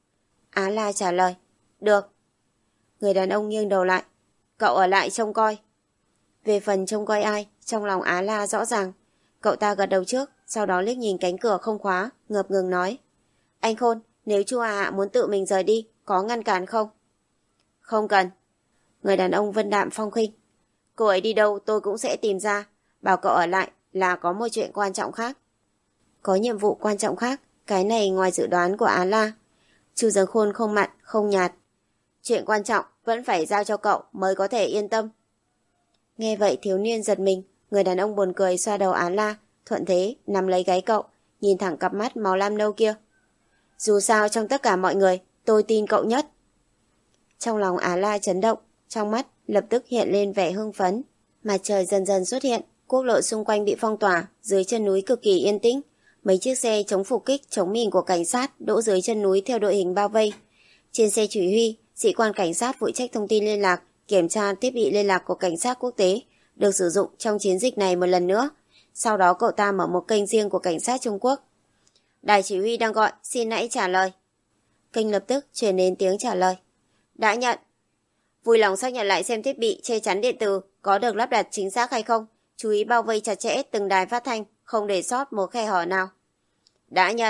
Á La trả lời, được. Người đàn ông nghiêng đầu lại, cậu ở lại trông coi. Về phần trông coi ai, trong lòng Á La rõ ràng. Cậu ta gật đầu trước, sau đó liếc nhìn cánh cửa không khóa, ngập ngừng nói. Anh Khôn, nếu Chu Hạ Hạ muốn tự mình rời đi, có ngăn cản không? Không cần. Người đàn ông vân đạm phong khinh. Cô ấy đi đâu tôi cũng sẽ tìm ra. Bảo cậu ở lại là có một chuyện quan trọng khác. Có nhiệm vụ quan trọng khác, cái này ngoài dự đoán của Á La. Chu Dần Khôn không mặn, không nhạt. Chuyện quan trọng vẫn phải giao cho cậu mới có thể yên tâm. Nghe vậy thiếu niên giật mình, người đàn ông buồn cười xoa đầu Á La, thuận thế nắm lấy gáy cậu, nhìn thẳng cặp mắt màu lam nâu kia. Dù sao trong tất cả mọi người, tôi tin cậu nhất. Trong lòng Á La chấn động, trong mắt lập tức hiện lên vẻ hưng phấn. Mặt trời dần dần xuất hiện, quốc lộ xung quanh bị phong tỏa, dưới chân núi cực kỳ yên tĩnh. Mấy chiếc xe chống phục kích, chống mìn của cảnh sát đỗ dưới chân núi theo đội hình bao vây. Trên xe chỉ huy, sĩ quan cảnh sát phụ trách thông tin liên lạc, kiểm tra thiết bị liên lạc của cảnh sát quốc tế, được sử dụng trong chiến dịch này một lần nữa. Sau đó cậu ta mở một kênh riêng của cảnh sát Trung Quốc. Đài chỉ huy đang gọi, xin hãy trả lời. Kênh lập tức truyền đến tiếng trả lời. Đã nhận. Vui lòng xác nhận lại xem thiết bị che chắn điện tử có được lắp đặt chính xác hay không. Chú ý bao vây chặt chẽ từng đài phát thanh, không để sót một khe hở nào. Đã nhận.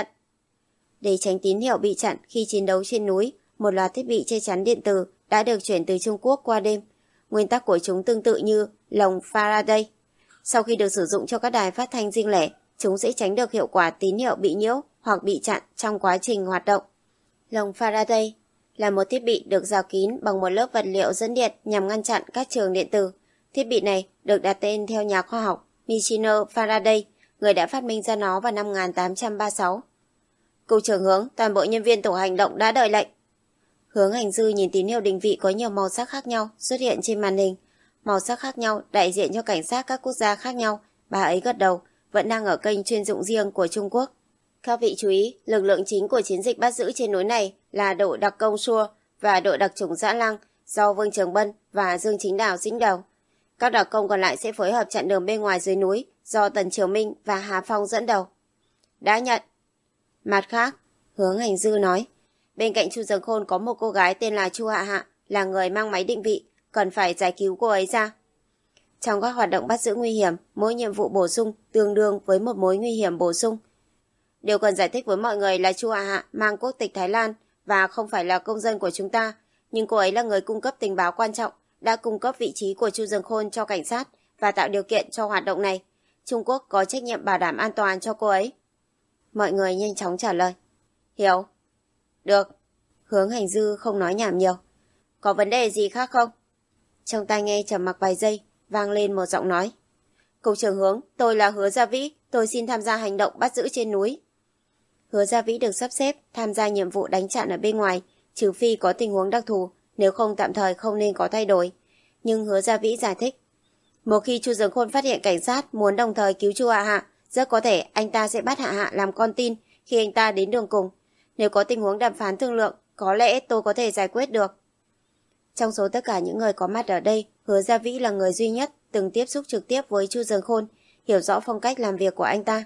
Để tránh tín hiệu bị chặn khi chiến đấu trên núi, một loạt thiết bị che chắn điện tử đã được chuyển từ Trung Quốc qua đêm. Nguyên tắc của chúng tương tự như lồng Faraday. Sau khi được sử dụng cho các đài phát thanh riêng lẻ, chúng sẽ tránh được hiệu quả tín hiệu bị nhiễu hoặc bị chặn trong quá trình hoạt động. Lồng Faraday là một thiết bị được rào kín bằng một lớp vật liệu dẫn điện nhằm ngăn chặn các trường điện tử. Thiết bị này được đặt tên theo nhà khoa học Michino Faraday, người đã phát minh ra nó vào năm một nghìn tám trăm ba mươi sáu. Cục trưởng Hướng, toàn bộ nhân viên tổ hành động đã đợi lệnh. Hướng Hành Dư nhìn tín hiệu định vị có nhiều màu sắc khác nhau xuất hiện trên màn hình. Màu sắc khác nhau đại diện cho cảnh sát các quốc gia khác nhau. Bà ấy gật đầu, vẫn đang ở kênh chuyên dụng riêng của Trung Quốc. Các vị chú ý, lực lượng chính của chiến dịch bắt giữ trên núi này là đội đặc công Xua và đội đặc chủng Dã Lăng do Vương Trường Bân và Dương Chính Đào dẫn đầu. Các đặc công còn lại sẽ phối hợp chặn đường bên ngoài dưới núi do Tần Triều Minh và Hà Phong dẫn đầu. Đã nhận. Mặt khác, Hướng Hành Dư nói, bên cạnh Chu Dần Khôn có một cô gái tên là Chu Hạ Hạ, là người mang máy định vị, cần phải giải cứu cô ấy ra. Trong các hoạt động bắt giữ nguy hiểm, mỗi nhiệm vụ bổ sung tương đương với một mối nguy hiểm bổ sung. Điều cần giải thích với mọi người là Chu Hạ Hạ mang quốc tịch Thái Lan và không phải là công dân của chúng ta, nhưng cô ấy là người cung cấp tình báo quan trọng, đã cung cấp vị trí của Chu Dần Khôn cho cảnh sát và tạo điều kiện cho hoạt động này. Trung Quốc có trách nhiệm bảo đảm an toàn cho cô ấy. Mọi người nhanh chóng trả lời. Hiểu. Được. Hướng Hành Dư không nói nhảm nhiều. Có vấn đề gì khác không? Trong tai nghe trầm mặc vài giây, vang lên một giọng nói. Cục trưởng Hướng, tôi là Hứa Gia Vĩ, tôi xin tham gia hành động bắt giữ trên núi. Hứa Gia Vĩ được sắp xếp tham gia nhiệm vụ đánh chặn ở bên ngoài, trừ phi có tình huống đặc thù, nếu không tạm thời không nên có thay đổi. Nhưng Hứa Gia Vĩ giải thích. Một khi Chu Dần Khôn phát hiện cảnh sát muốn đồng thời cứu Chu Hạ Hạ, rất có thể anh ta sẽ bắt Hạ Hạ làm con tin khi anh ta đến đường cùng. Nếu có tình huống đàm phán thương lượng, có lẽ tôi có thể giải quyết được. Trong số tất cả những người có mặt ở đây, Hứa Gia Vĩ là người duy nhất từng tiếp xúc trực tiếp với Chu Dần Khôn, hiểu rõ phong cách làm việc của anh ta.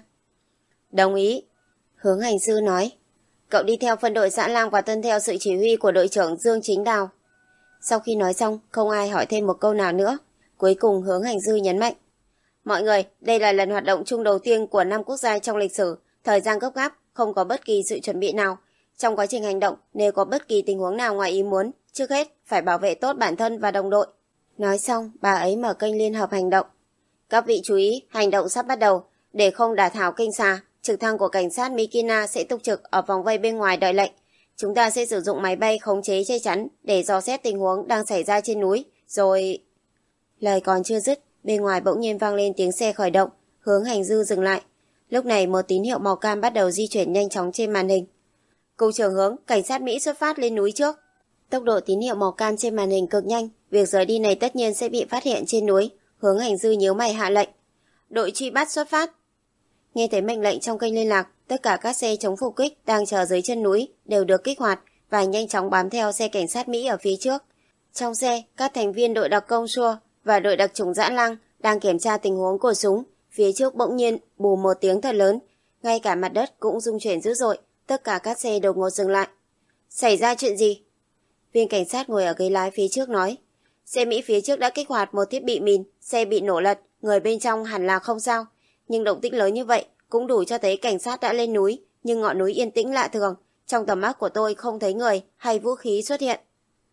Đồng ý. Hướng Hành Sư nói. Cậu đi theo phân đội Dã Lang và tuân theo sự chỉ huy của đội trưởng Dương Chính Đào. Sau khi nói xong, không ai hỏi thêm một câu nào nữa. Cuối cùng Hướng Hành Dư nhấn mạnh. Mọi người, đây là lần hoạt động chung đầu tiên của năm quốc gia trong lịch sử, thời gian gấp gáp, không có bất kỳ sự chuẩn bị nào. Trong quá trình hành động, nếu có bất kỳ tình huống nào ngoài ý muốn, trước hết phải bảo vệ tốt bản thân và đồng đội. Nói xong, bà ấy mở kênh liên hợp hành động. Các vị chú ý, hành động sắp bắt đầu. Để không đả thảo kênh xà, trực thăng của cảnh sát Mikina sẽ túc trực ở vòng vây bên ngoài đợi lệnh. chúng ta sẽ sử dụng máy bay khống chế che chắn để dò xét tình huống đang xảy ra trên núi, rồi... Lời còn chưa dứt, bên ngoài bỗng nhiên vang lên tiếng xe khởi động, hướng hành dư dừng lại. Lúc này một tín hiệu màu cam bắt đầu di chuyển nhanh chóng trên màn hình. Cục trưởng hướng, cảnh sát Mỹ xuất phát lên núi trước. Tốc độ tín hiệu màu cam trên màn hình cực nhanh, việc rời đi này tất nhiên sẽ bị phát hiện trên núi. Hướng hành dư nhíu mày hạ lệnh. Đội truy bắt xuất phát. Nghe thấy mệnh lệnh trong kênh liên lạc, tất cả các xe chống phục kích đang chờ dưới chân núi đều được kích hoạt và nhanh chóng bám theo xe cảnh sát Mỹ ở phía trước. Trong xe, các thành viên đội đặc công Shore và đội đặc chủng Dã Lang đang kiểm tra tình huống của súng. Phía trước bỗng nhiên bù một tiếng thật lớn, ngay cả mặt đất cũng rung chuyển dữ dội, tất cả các xe đột ngột dừng lại. Xảy ra chuyện gì? Viên cảnh sát ngồi ở ghế lái phía trước nói. Xe Mỹ phía trước đã kích hoạt một thiết bị mìn, xe bị nổ lật, người bên trong hẳn là không sao. Nhưng động tĩnh lớn như vậy cũng đủ cho thấy cảnh sát đã lên núi, nhưng ngọn núi yên tĩnh lạ thường, trong tầm mắt của tôi không thấy người hay vũ khí xuất hiện.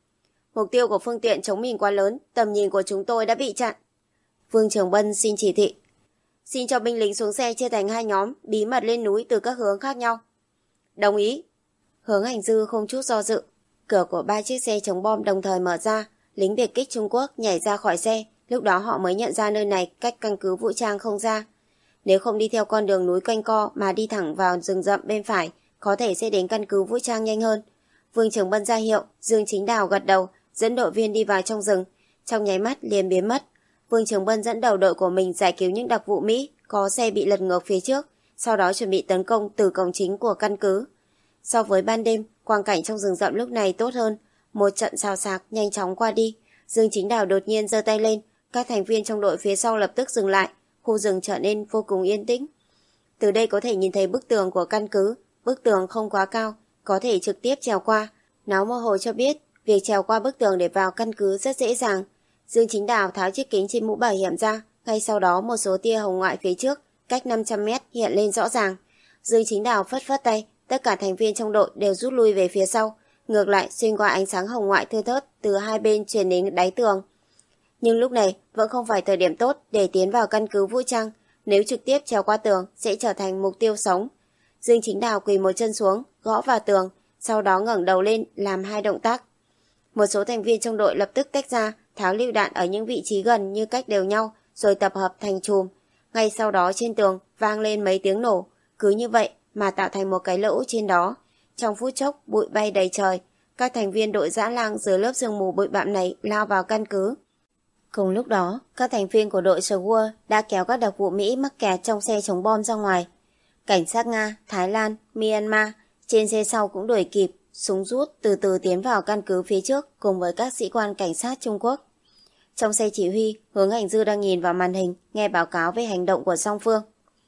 Mục tiêu của phương tiện chống mìn quá lớn, tầm nhìn của chúng tôi đã bị chặn. Vương Trường Bân xin chỉ thị. Xin cho binh lính xuống xe chia thành hai nhóm, bí mật lên núi từ các hướng khác nhau. Đồng ý. Hướng hành dư không chút do dự. Cửa của ba chiếc xe chống bom đồng thời mở ra, lính biệt kích Trung Quốc nhảy ra khỏi xe, lúc đó họ mới nhận ra nơi này cách căn cứ vũ trang không xa. Nếu không đi theo con đường núi quanh co mà đi thẳng vào rừng rậm bên phải, có thể sẽ đến căn cứ vũ trang nhanh hơn. Vương Trường Bân ra hiệu, Dương Chính Đào gật đầu, dẫn đội viên đi vào trong rừng, trong nháy mắt liền biến mất. Vương Trường Bân dẫn đầu đội của mình giải cứu những đặc vụ Mỹ có xe bị lật ngược phía trước, sau đó chuẩn bị tấn công từ cổng chính của căn cứ. So với ban đêm, quang cảnh trong rừng rậm lúc này tốt hơn. Một trận xào xạc nhanh chóng qua đi. Dương Chính Đào đột nhiên giơ tay lên, các thành viên trong đội phía sau lập tức dừng lại. Khu rừng trở nên vô cùng yên tĩnh. Từ đây có thể nhìn thấy bức tường của căn cứ. Bức tường không quá cao, có thể trực tiếp trèo qua. Náo mơ hồ cho biết, việc trèo qua bức tường để vào căn cứ rất dễ dàng. Dương Chính Đào tháo chiếc kính trên mũ bảo hiểm ra, ngay sau đó một số tia hồng ngoại phía trước, cách năm trăm mét hiện lên rõ ràng. Dương Chính Đào phất phất tay, tất cả thành viên trong đội đều rút lui về phía sau, ngược lại xuyên qua ánh sáng hồng ngoại thưa thớt từ hai bên truyền đến đáy tường. Nhưng lúc này vẫn không phải thời điểm tốt để tiến vào căn cứ vũ trang, nếu trực tiếp trèo qua tường sẽ trở thành mục tiêu sống. Dương Chính Đào quỳ một chân xuống, gõ vào tường, sau đó ngẩng đầu lên làm hai động tác. Một số thành viên trong đội lập tức tách ra, tháo lựu đạn ở những vị trí gần như cách đều nhau, rồi tập hợp thành chùm. Ngay sau đó trên tường vang lên mấy tiếng nổ, cứ như vậy mà tạo thành một cái lỗ trên đó. Trong phút chốc bụi bay đầy trời, các thành viên đội Dã Lang dưới lớp sương mù bụi bặm này lao vào căn cứ. Cùng lúc đó, các thành viên của đội Sword đã kéo các đặc vụ Mỹ mắc kẹt trong xe chống bom ra ngoài. Cảnh sát Nga, Thái Lan, Myanmar trên xe sau cũng đuổi kịp, súng rút từ từ tiến vào căn cứ phía trước cùng với các sĩ quan cảnh sát Trung Quốc. Trong xe chỉ huy, Hướng Hành Dư đang nhìn vào màn hình, nghe báo cáo về hành động của song phương.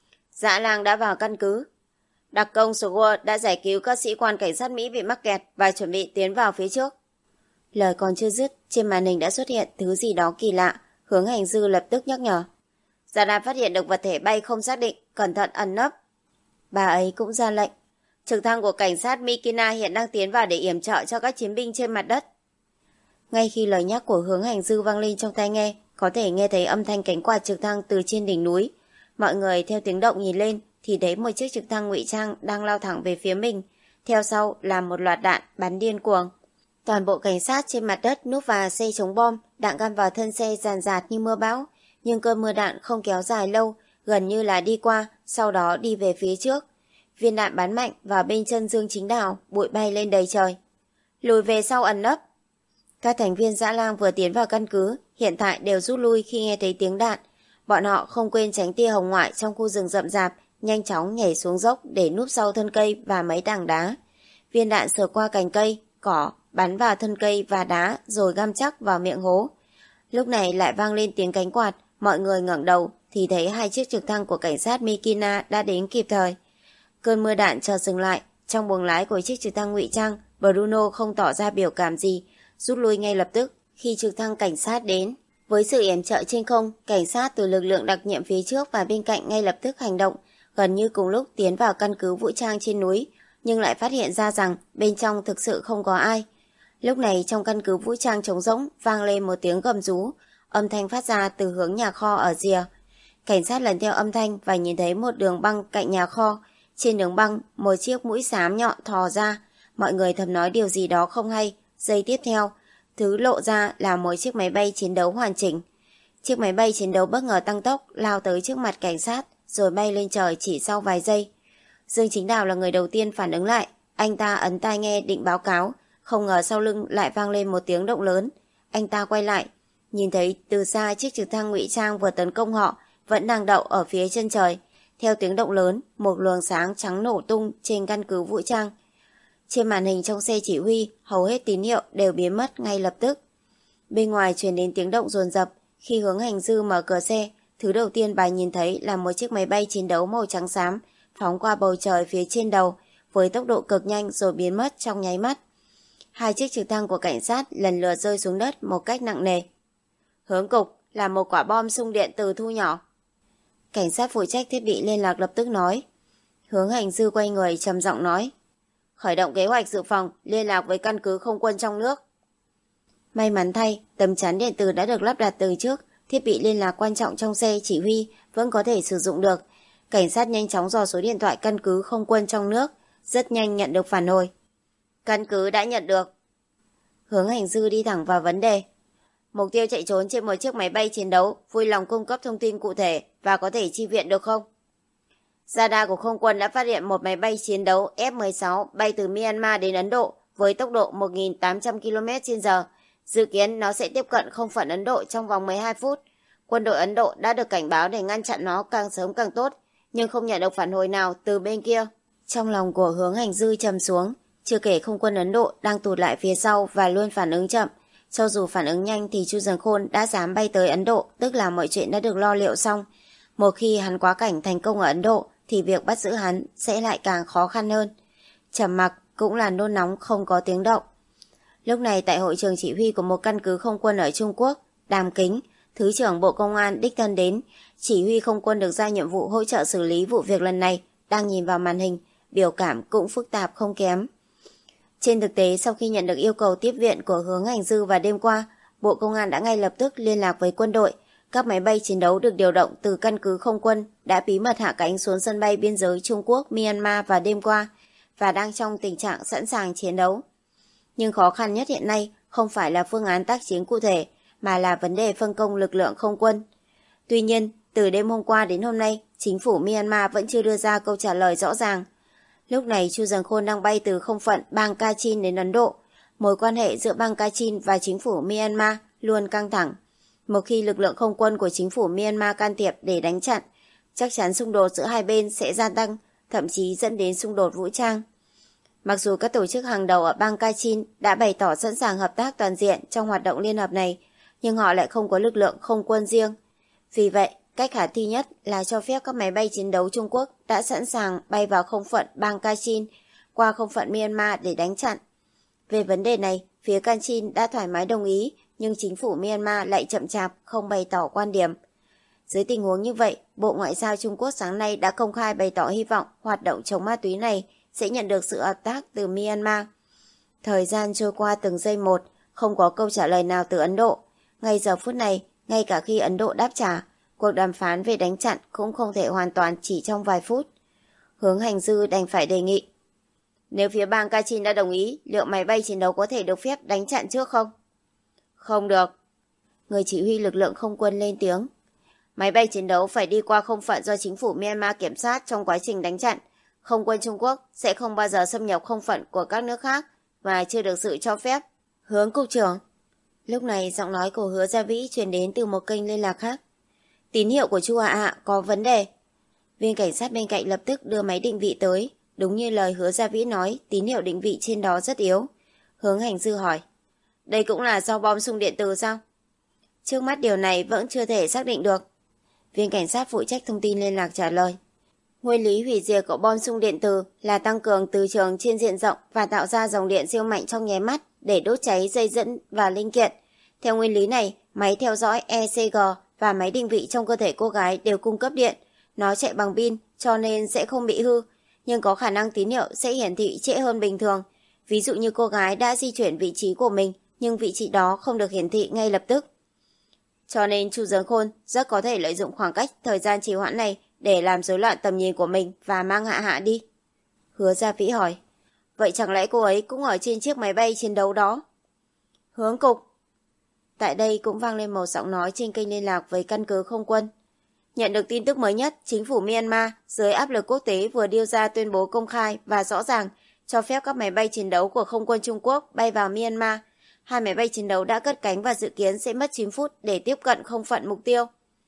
Dã Lang đã vào căn cứ. Đặc công Sword đã giải cứu các sĩ quan cảnh sát Mỹ bị mắc kẹt và chuẩn bị tiến vào phía trước. Lời còn chưa dứt, trên màn hình đã xuất hiện thứ gì đó kỳ lạ. Hướng Hành Dư lập tức nhắc nhở. Gia Đan phát hiện được vật thể bay không xác định, cẩn thận ẩn nấp. Bà ấy cũng ra lệnh. Trực thăng của cảnh sát Mikina hiện đang tiến vào để yểm trợ cho các chiến binh trên mặt đất. Ngay khi lời nhắc của Hướng Hành Dư vang lên trong tai nghe, có thể nghe thấy âm thanh cánh quạt trực thăng từ trên đỉnh núi. Mọi người theo tiếng động nhìn lên thì thấy một chiếc trực thăng ngụy trang đang lao thẳng về phía mình. Theo sau là một loạt đạn bắn điên cuồng. Toàn bộ cảnh sát trên mặt đất núp vào xe chống bom, đạn găm vào thân xe ràn rạt như mưa bão. Nhưng cơn mưa đạn không kéo dài lâu, gần như là đi qua, sau đó đi về phía trước. Viên đạn bắn mạnh vào bên chân Dương Chính Đào, bụi bay lên đầy trời. Lùi về sau ẩn nấp. Các thành viên Dã Lang vừa tiến vào căn cứ, hiện tại đều rút lui khi nghe thấy tiếng đạn. Bọn họ không quên tránh tia hồng ngoại trong khu rừng rậm rạp, nhanh chóng nhảy xuống dốc để núp sau thân cây và mấy tảng đá. Viên đạn sờ qua cành cây, cỏ, bắn vào thân cây và đá rồi găm chắc vào miệng hố. Lúc này lại vang lên tiếng cánh quạt, mọi người ngẩng đầu thì thấy hai chiếc trực thăng của cảnh sát Mikina đã đến kịp thời. Cơn mưa đạn chợt dừng lại, trong buồng lái của chiếc trực thăng ngụy trang, Bruno không tỏ ra biểu cảm gì, rút lui ngay lập tức khi trực thăng cảnh sát đến. Với sự yểm trợ trên không, cảnh sát từ lực lượng đặc nhiệm phía trước và bên cạnh ngay lập tức hành động, gần như cùng lúc tiến vào căn cứ vũ trang trên núi, nhưng lại phát hiện ra rằng bên trong thực sự không có ai. Lúc này trong căn cứ vũ trang trống rỗng vang lên một tiếng gầm rú, âm thanh phát ra từ hướng nhà kho ở rìa. Cảnh sát lần theo âm thanh và nhìn thấy một đường băng cạnh nhà kho. Trên đường băng, một chiếc mũi xám nhọn thò ra, Mọi người thầm nói điều gì đó không hay. Giây tiếp theo, thứ lộ ra là một chiếc máy bay chiến đấu hoàn chỉnh. Chiếc máy bay chiến đấu bất ngờ tăng tốc, lao tới trước mặt cảnh sát, rồi bay lên trời chỉ sau vài giây. Dương Chính Đào là người đầu tiên phản ứng lại. Anh ta ấn tai nghe định báo cáo, không ngờ sau lưng lại vang lên một tiếng động lớn. Anh ta quay lại, nhìn thấy từ xa chiếc trực thăng ngụy trang vừa tấn công họ vẫn đang đậu ở phía chân trời. Theo tiếng động lớn, một luồng sáng trắng nổ tung trên căn cứ vũ trang. Trên màn hình trong xe chỉ huy, hầu hết tín hiệu đều biến mất ngay lập tức. Bên ngoài truyền đến tiếng động dồn dập. Khi Hướng Hành Dư mở cửa xe, thứ đầu tiên bà nhìn thấy là một chiếc máy bay chiến đấu màu trắng xám phóng qua bầu trời phía trên đầu với tốc độ cực nhanh rồi biến mất trong nháy mắt. Hai chiếc trực thăng của cảnh sát lần lượt rơi xuống đất một cách nặng nề. Hướng cục là một quả bom xung điện từ thu nhỏ. Cảnh sát phụ trách thiết bị liên lạc lập tức nói. Hướng Hành Dư quay người trầm giọng nói. Khởi động kế hoạch dự phòng, liên lạc với căn cứ không quân trong nước. May mắn thay, tấm chắn điện tử đã được lắp đặt từ trước, thiết bị liên lạc quan trọng trong xe chỉ huy vẫn có thể sử dụng được. Cảnh sát nhanh chóng dò số điện thoại căn cứ không quân trong nước, rất nhanh nhận được phản hồi. Căn cứ đã nhận được. Hướng Hành Dư đi thẳng vào vấn đề. Mục tiêu chạy trốn trên một chiếc máy bay chiến đấu, vui lòng cung cấp thông tin cụ thể và có thể chi viện được không? Radar của không quân đã phát hiện một máy bay chiến đấu F mười sáu bay từ Myanmar đến Ấn Độ với tốc độ một nghìn tám trăm ki lô mét trên giờ. Dự kiến nó sẽ tiếp cận không phận Ấn Độ trong vòng mười hai phút. Quân đội Ấn Độ đã được cảnh báo để ngăn chặn nó càng sớm càng tốt, nhưng không nhận được phản hồi nào từ bên kia. Trong lòng của Hướng Hành Dư trầm xuống, chưa kể không quân Ấn Độ đang tụt lại phía sau và luôn phản ứng chậm. Cho dù phản ứng nhanh thì Chu Dần Khôn đã dám bay tới Ấn Độ, tức là mọi chuyện đã được lo liệu xong. Một khi hắn quá cảnh thành công ở Ấn Độ thì việc bắt giữ hắn sẽ lại càng khó khăn hơn. Trầm mặc cũng là nôn nóng không có tiếng động. Lúc này tại hội trường chỉ huy của một căn cứ không quân ở Trung Quốc, Đàm Kính, Thứ trưởng Bộ Công an đích thân đến, chỉ huy không quân được giao nhiệm vụ hỗ trợ xử lý vụ việc lần này, đang nhìn vào màn hình, biểu cảm cũng phức tạp không kém. Trên thực tế, sau khi nhận được yêu cầu tiếp viện của Hướng Hành Dư vào đêm qua, Bộ Công an đã ngay lập tức liên lạc với quân đội. Các máy bay chiến đấu được điều động từ căn cứ không quân đã bí mật hạ cánh xuống sân bay biên giới Trung Quốc, Myanmar vào đêm qua và đang trong tình trạng sẵn sàng chiến đấu. Nhưng khó khăn nhất hiện nay không phải là phương án tác chiến cụ thể, mà là vấn đề phân công lực lượng không quân. Tuy nhiên, từ đêm hôm qua đến hôm nay, chính phủ Myanmar vẫn chưa đưa ra câu trả lời rõ ràng. Lúc này Chu Dần Khôn đang bay từ không phận bang Kachin đến Ấn Độ. Mối quan hệ giữa bang Kachin và chính phủ Myanmar luôn căng thẳng. Một khi lực lượng không quân của chính phủ Myanmar can thiệp để đánh chặn, chắc chắn xung đột giữa hai bên sẽ gia tăng, thậm chí dẫn đến xung đột vũ trang. Mặc dù các tổ chức hàng đầu ở bang Kachin đã bày tỏ sẵn sàng hợp tác toàn diện trong hoạt động liên hợp này, nhưng họ lại không có lực lượng không quân riêng. Vì vậy, cách khả thi nhất là cho phép các máy bay chiến đấu Trung Quốc đã sẵn sàng bay vào không phận bang Kachin qua không phận Myanmar để đánh chặn. Về vấn đề này, phía Kachin đã thoải mái đồng ý, nhưng chính phủ Myanmar lại chậm chạp không bày tỏ quan điểm. Dưới tình huống như vậy, Bộ Ngoại giao Trung Quốc sáng nay đã công khai bày tỏ hy vọng hoạt động chống ma túy này sẽ nhận được sự hợp tác từ Myanmar. Thời gian trôi qua từng giây một, không có câu trả lời nào từ Ấn Độ. Ngay giờ phút này, ngay cả khi Ấn Độ đáp trả, cuộc đàm phán về đánh chặn cũng không thể hoàn toàn chỉ trong vài phút. Hướng Hành Dư đành phải đề nghị. Nếu phía bang Kachin đã đồng ý, liệu máy bay chiến đấu có thể được phép đánh chặn trước không? Không được. Người chỉ huy lực lượng không quân lên tiếng. Máy bay chiến đấu phải đi qua không phận do chính phủ Myanmar kiểm soát trong quá trình đánh chặn. Không quân Trung Quốc sẽ không bao giờ xâm nhập không phận của các nước khác và chưa được sự cho phép. Hướng cục trưởng. Lúc này giọng nói của Hứa Gia Vĩ truyền đến từ một kênh liên lạc khác. Tín hiệu của Chu Hạ Hạ có vấn đề. Viên cảnh sát bên cạnh lập tức đưa máy định vị tới. Đúng như lời Hứa Gia Vĩ nói, tín hiệu định vị trên đó rất yếu. Hướng Hành Dư hỏi. Đây cũng là do bom xung điện từ sao? Trước mắt điều này vẫn chưa thể xác định được. Viên cảnh sát phụ trách thông tin liên lạc trả lời. Nguyên lý hủy diệt của bom xung điện từ là tăng cường từ trường trên diện rộng và tạo ra dòng điện siêu mạnh trong nháy mắt để đốt cháy dây dẫn và linh kiện. Theo nguyên lý này, máy theo dõi e xê giê và máy định vị trong cơ thể cô gái đều cung cấp điện. Nó chạy bằng pin cho nên sẽ không bị hư, nhưng có khả năng tín hiệu sẽ hiển thị trễ hơn bình thường. Ví dụ như cô gái đã di chuyển vị trí của mình, nhưng vị trí đó không được hiển thị ngay lập tức. Cho nên Chu Dấn Khôn rất có thể lợi dụng khoảng cách thời gian trì hoãn này để làm rối loạn tầm nhìn của mình và mang Hạ Hạ đi. Hứa Gia Vĩ hỏi. Vậy chẳng lẽ cô ấy cũng ở trên chiếc máy bay chiến đấu đó? Hướng cục. Tại đây cũng vang lên một giọng nói trên kênh liên lạc với căn cứ không quân. Nhận được tin tức mới nhất, chính phủ Myanmar dưới áp lực quốc tế vừa đưa ra tuyên bố công khai và rõ ràng cho phép các máy bay chiến đấu của không quân Trung Quốc bay vào Myanmar. Hai máy bay chiến đấu đã cất cánh và dự kiến sẽ mất chín phút để tiếp cận không phận mục tiêu.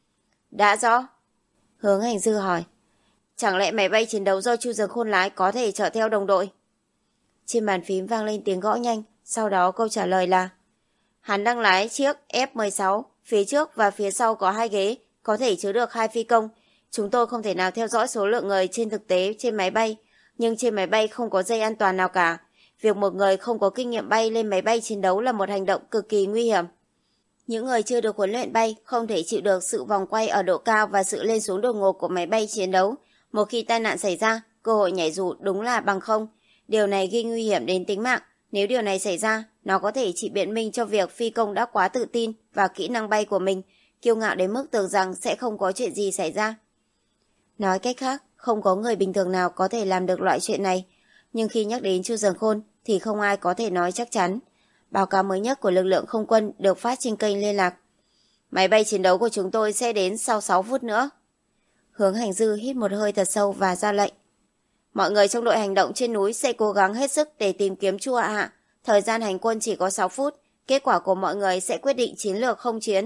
Đã rõ. Hướng Hành Dư hỏi. Chẳng lẽ máy bay chiến đấu do Chu Dực Khôn lái có thể chở theo đồng đội? Trên bàn phím vang lên tiếng gõ nhanh, sau đó câu trả lời là hắn đang lái chiếc F mười sáu, phía trước và phía sau có hai ghế, có thể chứa được hai phi công. Chúng tôi không thể nào theo dõi số lượng người trên thực tế trên máy bay, nhưng trên máy bay không có dây an toàn nào cả. Việc một người không có kinh nghiệm bay lên máy bay chiến đấu là một hành động cực kỳ nguy hiểm. Những người chưa được huấn luyện bay không thể chịu được sự vòng quay ở độ cao và sự lên xuống đột ngột của máy bay chiến đấu. Một khi tai nạn xảy ra, cơ hội nhảy dù đúng là bằng không. Điều này gây nguy hiểm đến tính mạng. Nếu điều này xảy ra, nó có thể chỉ biện minh cho việc phi công đã quá tự tin vào kỹ năng bay của mình, kiêu ngạo đến mức tưởng rằng sẽ không có chuyện gì xảy ra. Nói cách khác, không có người bình thường nào có thể làm được loại chuyện này. Nhưng khi nhắc đến Chu Dực Khôn thì không ai có thể nói chắc chắn. Báo cáo mới nhất của lực lượng không quân được phát trên kênh liên lạc. Máy bay chiến đấu của chúng tôi sẽ đến sau sáu phút nữa. Hướng Hành Dư hít một hơi thật sâu và ra lệnh. Mọi người trong đội hành động trên núi sẽ cố gắng hết sức để tìm kiếm Chu Hạ Hạ. Thời gian hành quân chỉ có sáu phút. Kết quả của mọi người sẽ quyết định chiến lược không chiến.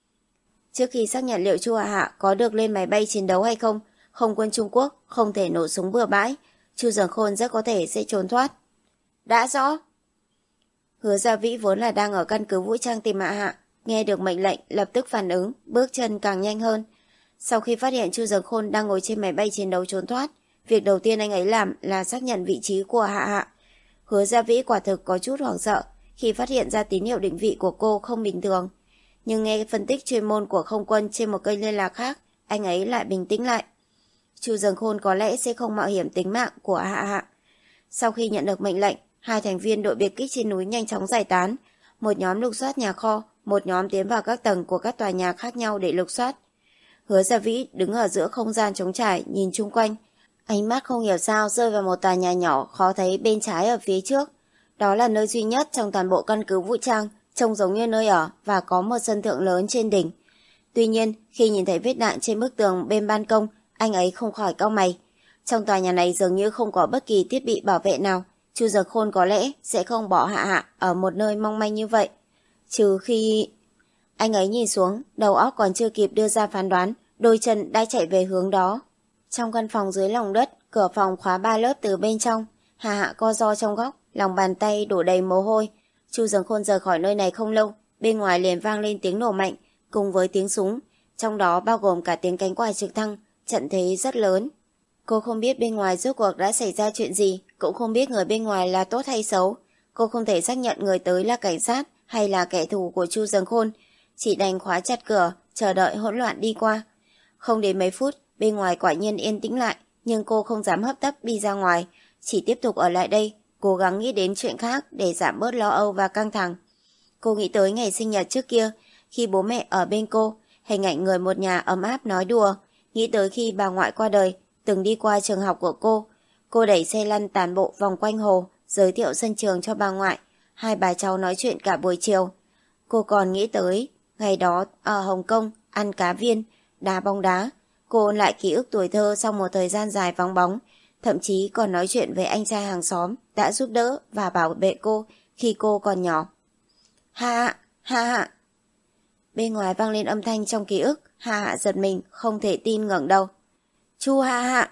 Trước khi xác nhận liệu Chu Hạ Hạ có được lên máy bay chiến đấu hay không, không quân Trung Quốc không thể nổ súng bừa bãi. Chu Dực Khôn rất có thể sẽ trốn thoát. Đã rõ. Hứa Gia Vĩ vốn là đang ở căn cứ vũ trang tìm Hạ Hạ, nghe được mệnh lệnh lập tức phản ứng, bước chân càng nhanh hơn. Sau khi phát hiện Chu Dực Khôn đang ngồi trên máy bay chiến đấu trốn thoát, việc đầu tiên anh ấy làm là xác nhận vị trí của Hạ Hạ. Hứa Gia Vĩ quả thực có chút hoảng sợ khi phát hiện ra tín hiệu định vị của cô không bình thường. Nhưng nghe phân tích chuyên môn của không quân trên một kênh liên lạc khác, anh ấy lại bình tĩnh lại. Chu Dực Khôn có lẽ sẽ không mạo hiểm tính mạng của Hạ Hạ. Sau khi nhận được mệnh lệnh, hai thành viên đội biệt kích trên núi nhanh chóng giải tán. Một nhóm lục soát nhà kho, một nhóm tiến vào các tầng của các tòa nhà khác nhau để lục soát. Hứa Gia Vĩ đứng ở giữa không gian trống trải nhìn chung quanh. Ánh mắt không hiểu sao rơi vào một tòa nhà nhỏ khó thấy bên trái ở phía trước. Đó là nơi duy nhất trong toàn bộ căn cứ vũ trang, trông giống như nơi ở và có một sân thượng lớn trên đỉnh. Tuy nhiên, khi nhìn thấy vết đạn trên bức tường bên ban công, anh ấy không khỏi cau mày. Trong tòa nhà này dường như không có bất kỳ thiết bị bảo vệ nào. Chu Dực Khôn có lẽ sẽ không bỏ Hạ Hạ ở một nơi mong manh như vậy. Trừ khi... Anh ấy nhìn xuống, đầu óc còn chưa kịp đưa ra phán đoán, đôi chân đã chạy về hướng đó. Trong căn phòng dưới lòng đất, cửa phòng khóa ba lớp từ bên trong. Hạ Hạ co ro trong góc, lòng bàn tay đổ đầy mồ hôi. Chu Dực Khôn rời khỏi nơi này không lâu, bên ngoài liền vang lên tiếng nổ mạnh, cùng với tiếng súng, trong đó bao gồm cả tiếng cánh quạt trực thăng, trận thế rất lớn. Cô không biết bên ngoài rốt cuộc đã xảy ra chuyện gì, cũng không biết người bên ngoài là tốt hay xấu. Cô không thể xác nhận người tới là cảnh sát hay là kẻ thù của Chu Dực Khôn, chỉ đành khóa chặt cửa, chờ đợi hỗn loạn đi qua. Không đến mấy phút, bên ngoài quả nhiên yên tĩnh lại, nhưng cô không dám hấp tấp đi ra ngoài, chỉ tiếp tục ở lại đây, cố gắng nghĩ đến chuyện khác để giảm bớt lo âu và căng thẳng. Cô nghĩ tới ngày sinh nhật trước kia, khi bố mẹ ở bên cô, hình ảnh người một nhà ấm áp nói đùa, nghĩ tới khi bà ngoại qua đời, từng đi qua trường học của cô. Cô đẩy xe lăn tàn bộ vòng quanh hồ, giới thiệu sân trường cho bà ngoại, hai bà cháu nói chuyện cả buổi chiều. Cô còn nghĩ tới ngày đó ở Hồng Kông, ăn cá viên, đá bóng đá. Cô ôn lại ký ức tuổi thơ sau một thời gian dài vắng bóng, thậm chí còn nói chuyện với anh trai hàng xóm đã giúp đỡ và bảo vệ cô khi cô còn nhỏ. Hạ, Hạ Hạ. Bên ngoài vang lên âm thanh trong ký ức, Hạ Hạ giật mình, không thể tin ngẩng đầu. Chu Hạ Hạ.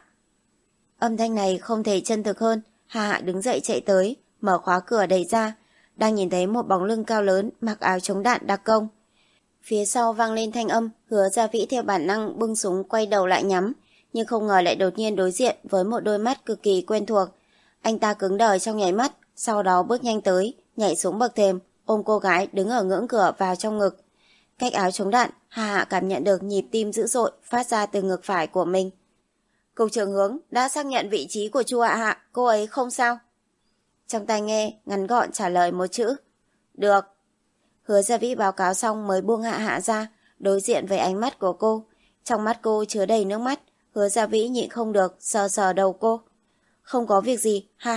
Âm thanh này không thể chân thực hơn. Hạ Hạ đứng dậy chạy tới, mở khóa cửa đẩy ra, đang nhìn thấy một bóng lưng cao lớn mặc áo chống đạn đặc công. Phía sau vang lên thanh âm, Hứa Gia Vĩ theo bản năng bưng súng quay đầu lại nhắm, nhưng không ngờ lại đột nhiên đối diện với một đôi mắt cực kỳ quen thuộc. Anh ta cứng đờ trong nháy mắt, sau đó bước nhanh tới, nhảy xuống bậc thềm, ôm cô gái đứng ở ngưỡng cửa vào trong ngực. Cách áo chống đạn, Hạ Hạ cảm nhận được nhịp tim dữ dội phát ra từ ngực phải của mình. Cục trưởng Hướng đã xác nhận vị trí của Chu Hạ Hạ, cô ấy không sao? Trong tai nghe, ngắn gọn trả lời một chữ. Được. Hứa Gia Vĩ báo cáo xong mới buông Hạ Hạ ra, đối diện với ánh mắt của cô. Trong mắt cô chứa đầy nước mắt, Hứa Gia Vĩ nhịn không được, sờ sờ đầu cô. Không có việc gì, Hạ Hạ,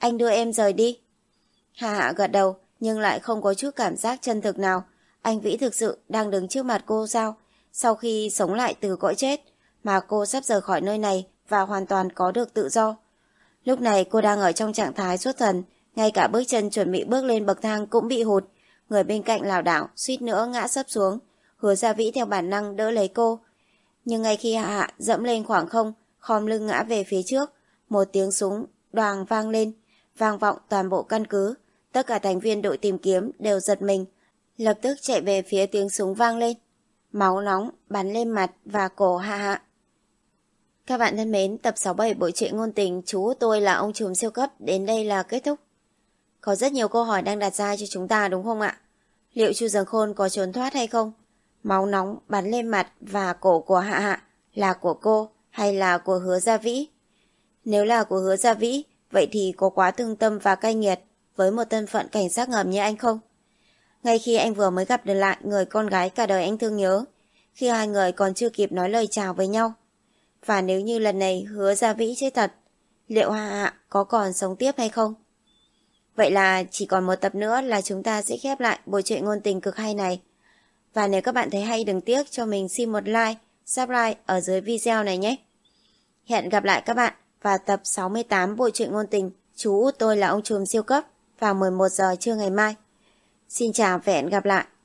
anh đưa em rời đi. Hạ Hạ gật đầu, nhưng lại không có chút cảm giác chân thực nào. Anh Vĩ thực sự đang đứng trước mặt cô sao? Sau khi sống lại từ cõi chết, mà cô sắp rời khỏi nơi này và hoàn toàn có được tự do. Lúc này cô đang ở trong trạng thái xuất thần, ngay cả bước chân chuẩn bị bước lên bậc thang cũng bị hụt. Người bên cạnh lảo đảo, suýt nữa ngã sấp xuống. Hứa Gia Vĩ theo bản năng đỡ lấy cô. Nhưng ngay khi Hạ Hạ dẫm lên khoảng không, khom lưng ngã về phía trước, một tiếng súng đoàng vang lên, vang vọng toàn bộ căn cứ. Tất cả thành viên đội tìm kiếm đều giật mình, lập tức chạy về phía tiếng súng vang lên. Máu nóng bắn lên mặt và cổ Hạ Hạ. Các bạn thân mến, tập sáu mươi bảy bộ truyện ngôn tình Chú Tôi Là Ông Trùm Siêu Cấp đến đây là kết thúc. Có rất nhiều câu hỏi đang đặt ra cho chúng ta đúng không ạ? Liệu Chu Dần Khôn có trốn thoát hay không? Máu nóng bắn lên mặt và cổ của Hạ Hạ là của cô hay là của Hứa Gia Vĩ? Nếu là của Hứa Gia Vĩ, vậy thì có quá thương tâm và cay nghiệt với một thân phận cảnh sát ngầm như anh không? Ngay khi anh vừa mới gặp được lại người con gái cả đời anh thương nhớ, khi hai người còn chưa kịp nói lời chào với nhau. Và nếu như lần này Hứa Gia Vĩ chết thật, liệu Hạ Hạ có còn sống tiếp hay không? Vậy là chỉ còn một tập nữa là chúng ta sẽ khép lại bộ truyện ngôn tình cực hay này. Và nếu các bạn thấy hay đừng tiếc cho mình xin một like, subscribe ở dưới video này nhé. Hẹn gặp lại các bạn vào tập sáu mươi tám bộ truyện ngôn tình Chú Tôi Là Ông Trùm Siêu Cấp vào mười một giờ trưa ngày mai. Xin chào và hẹn gặp lại.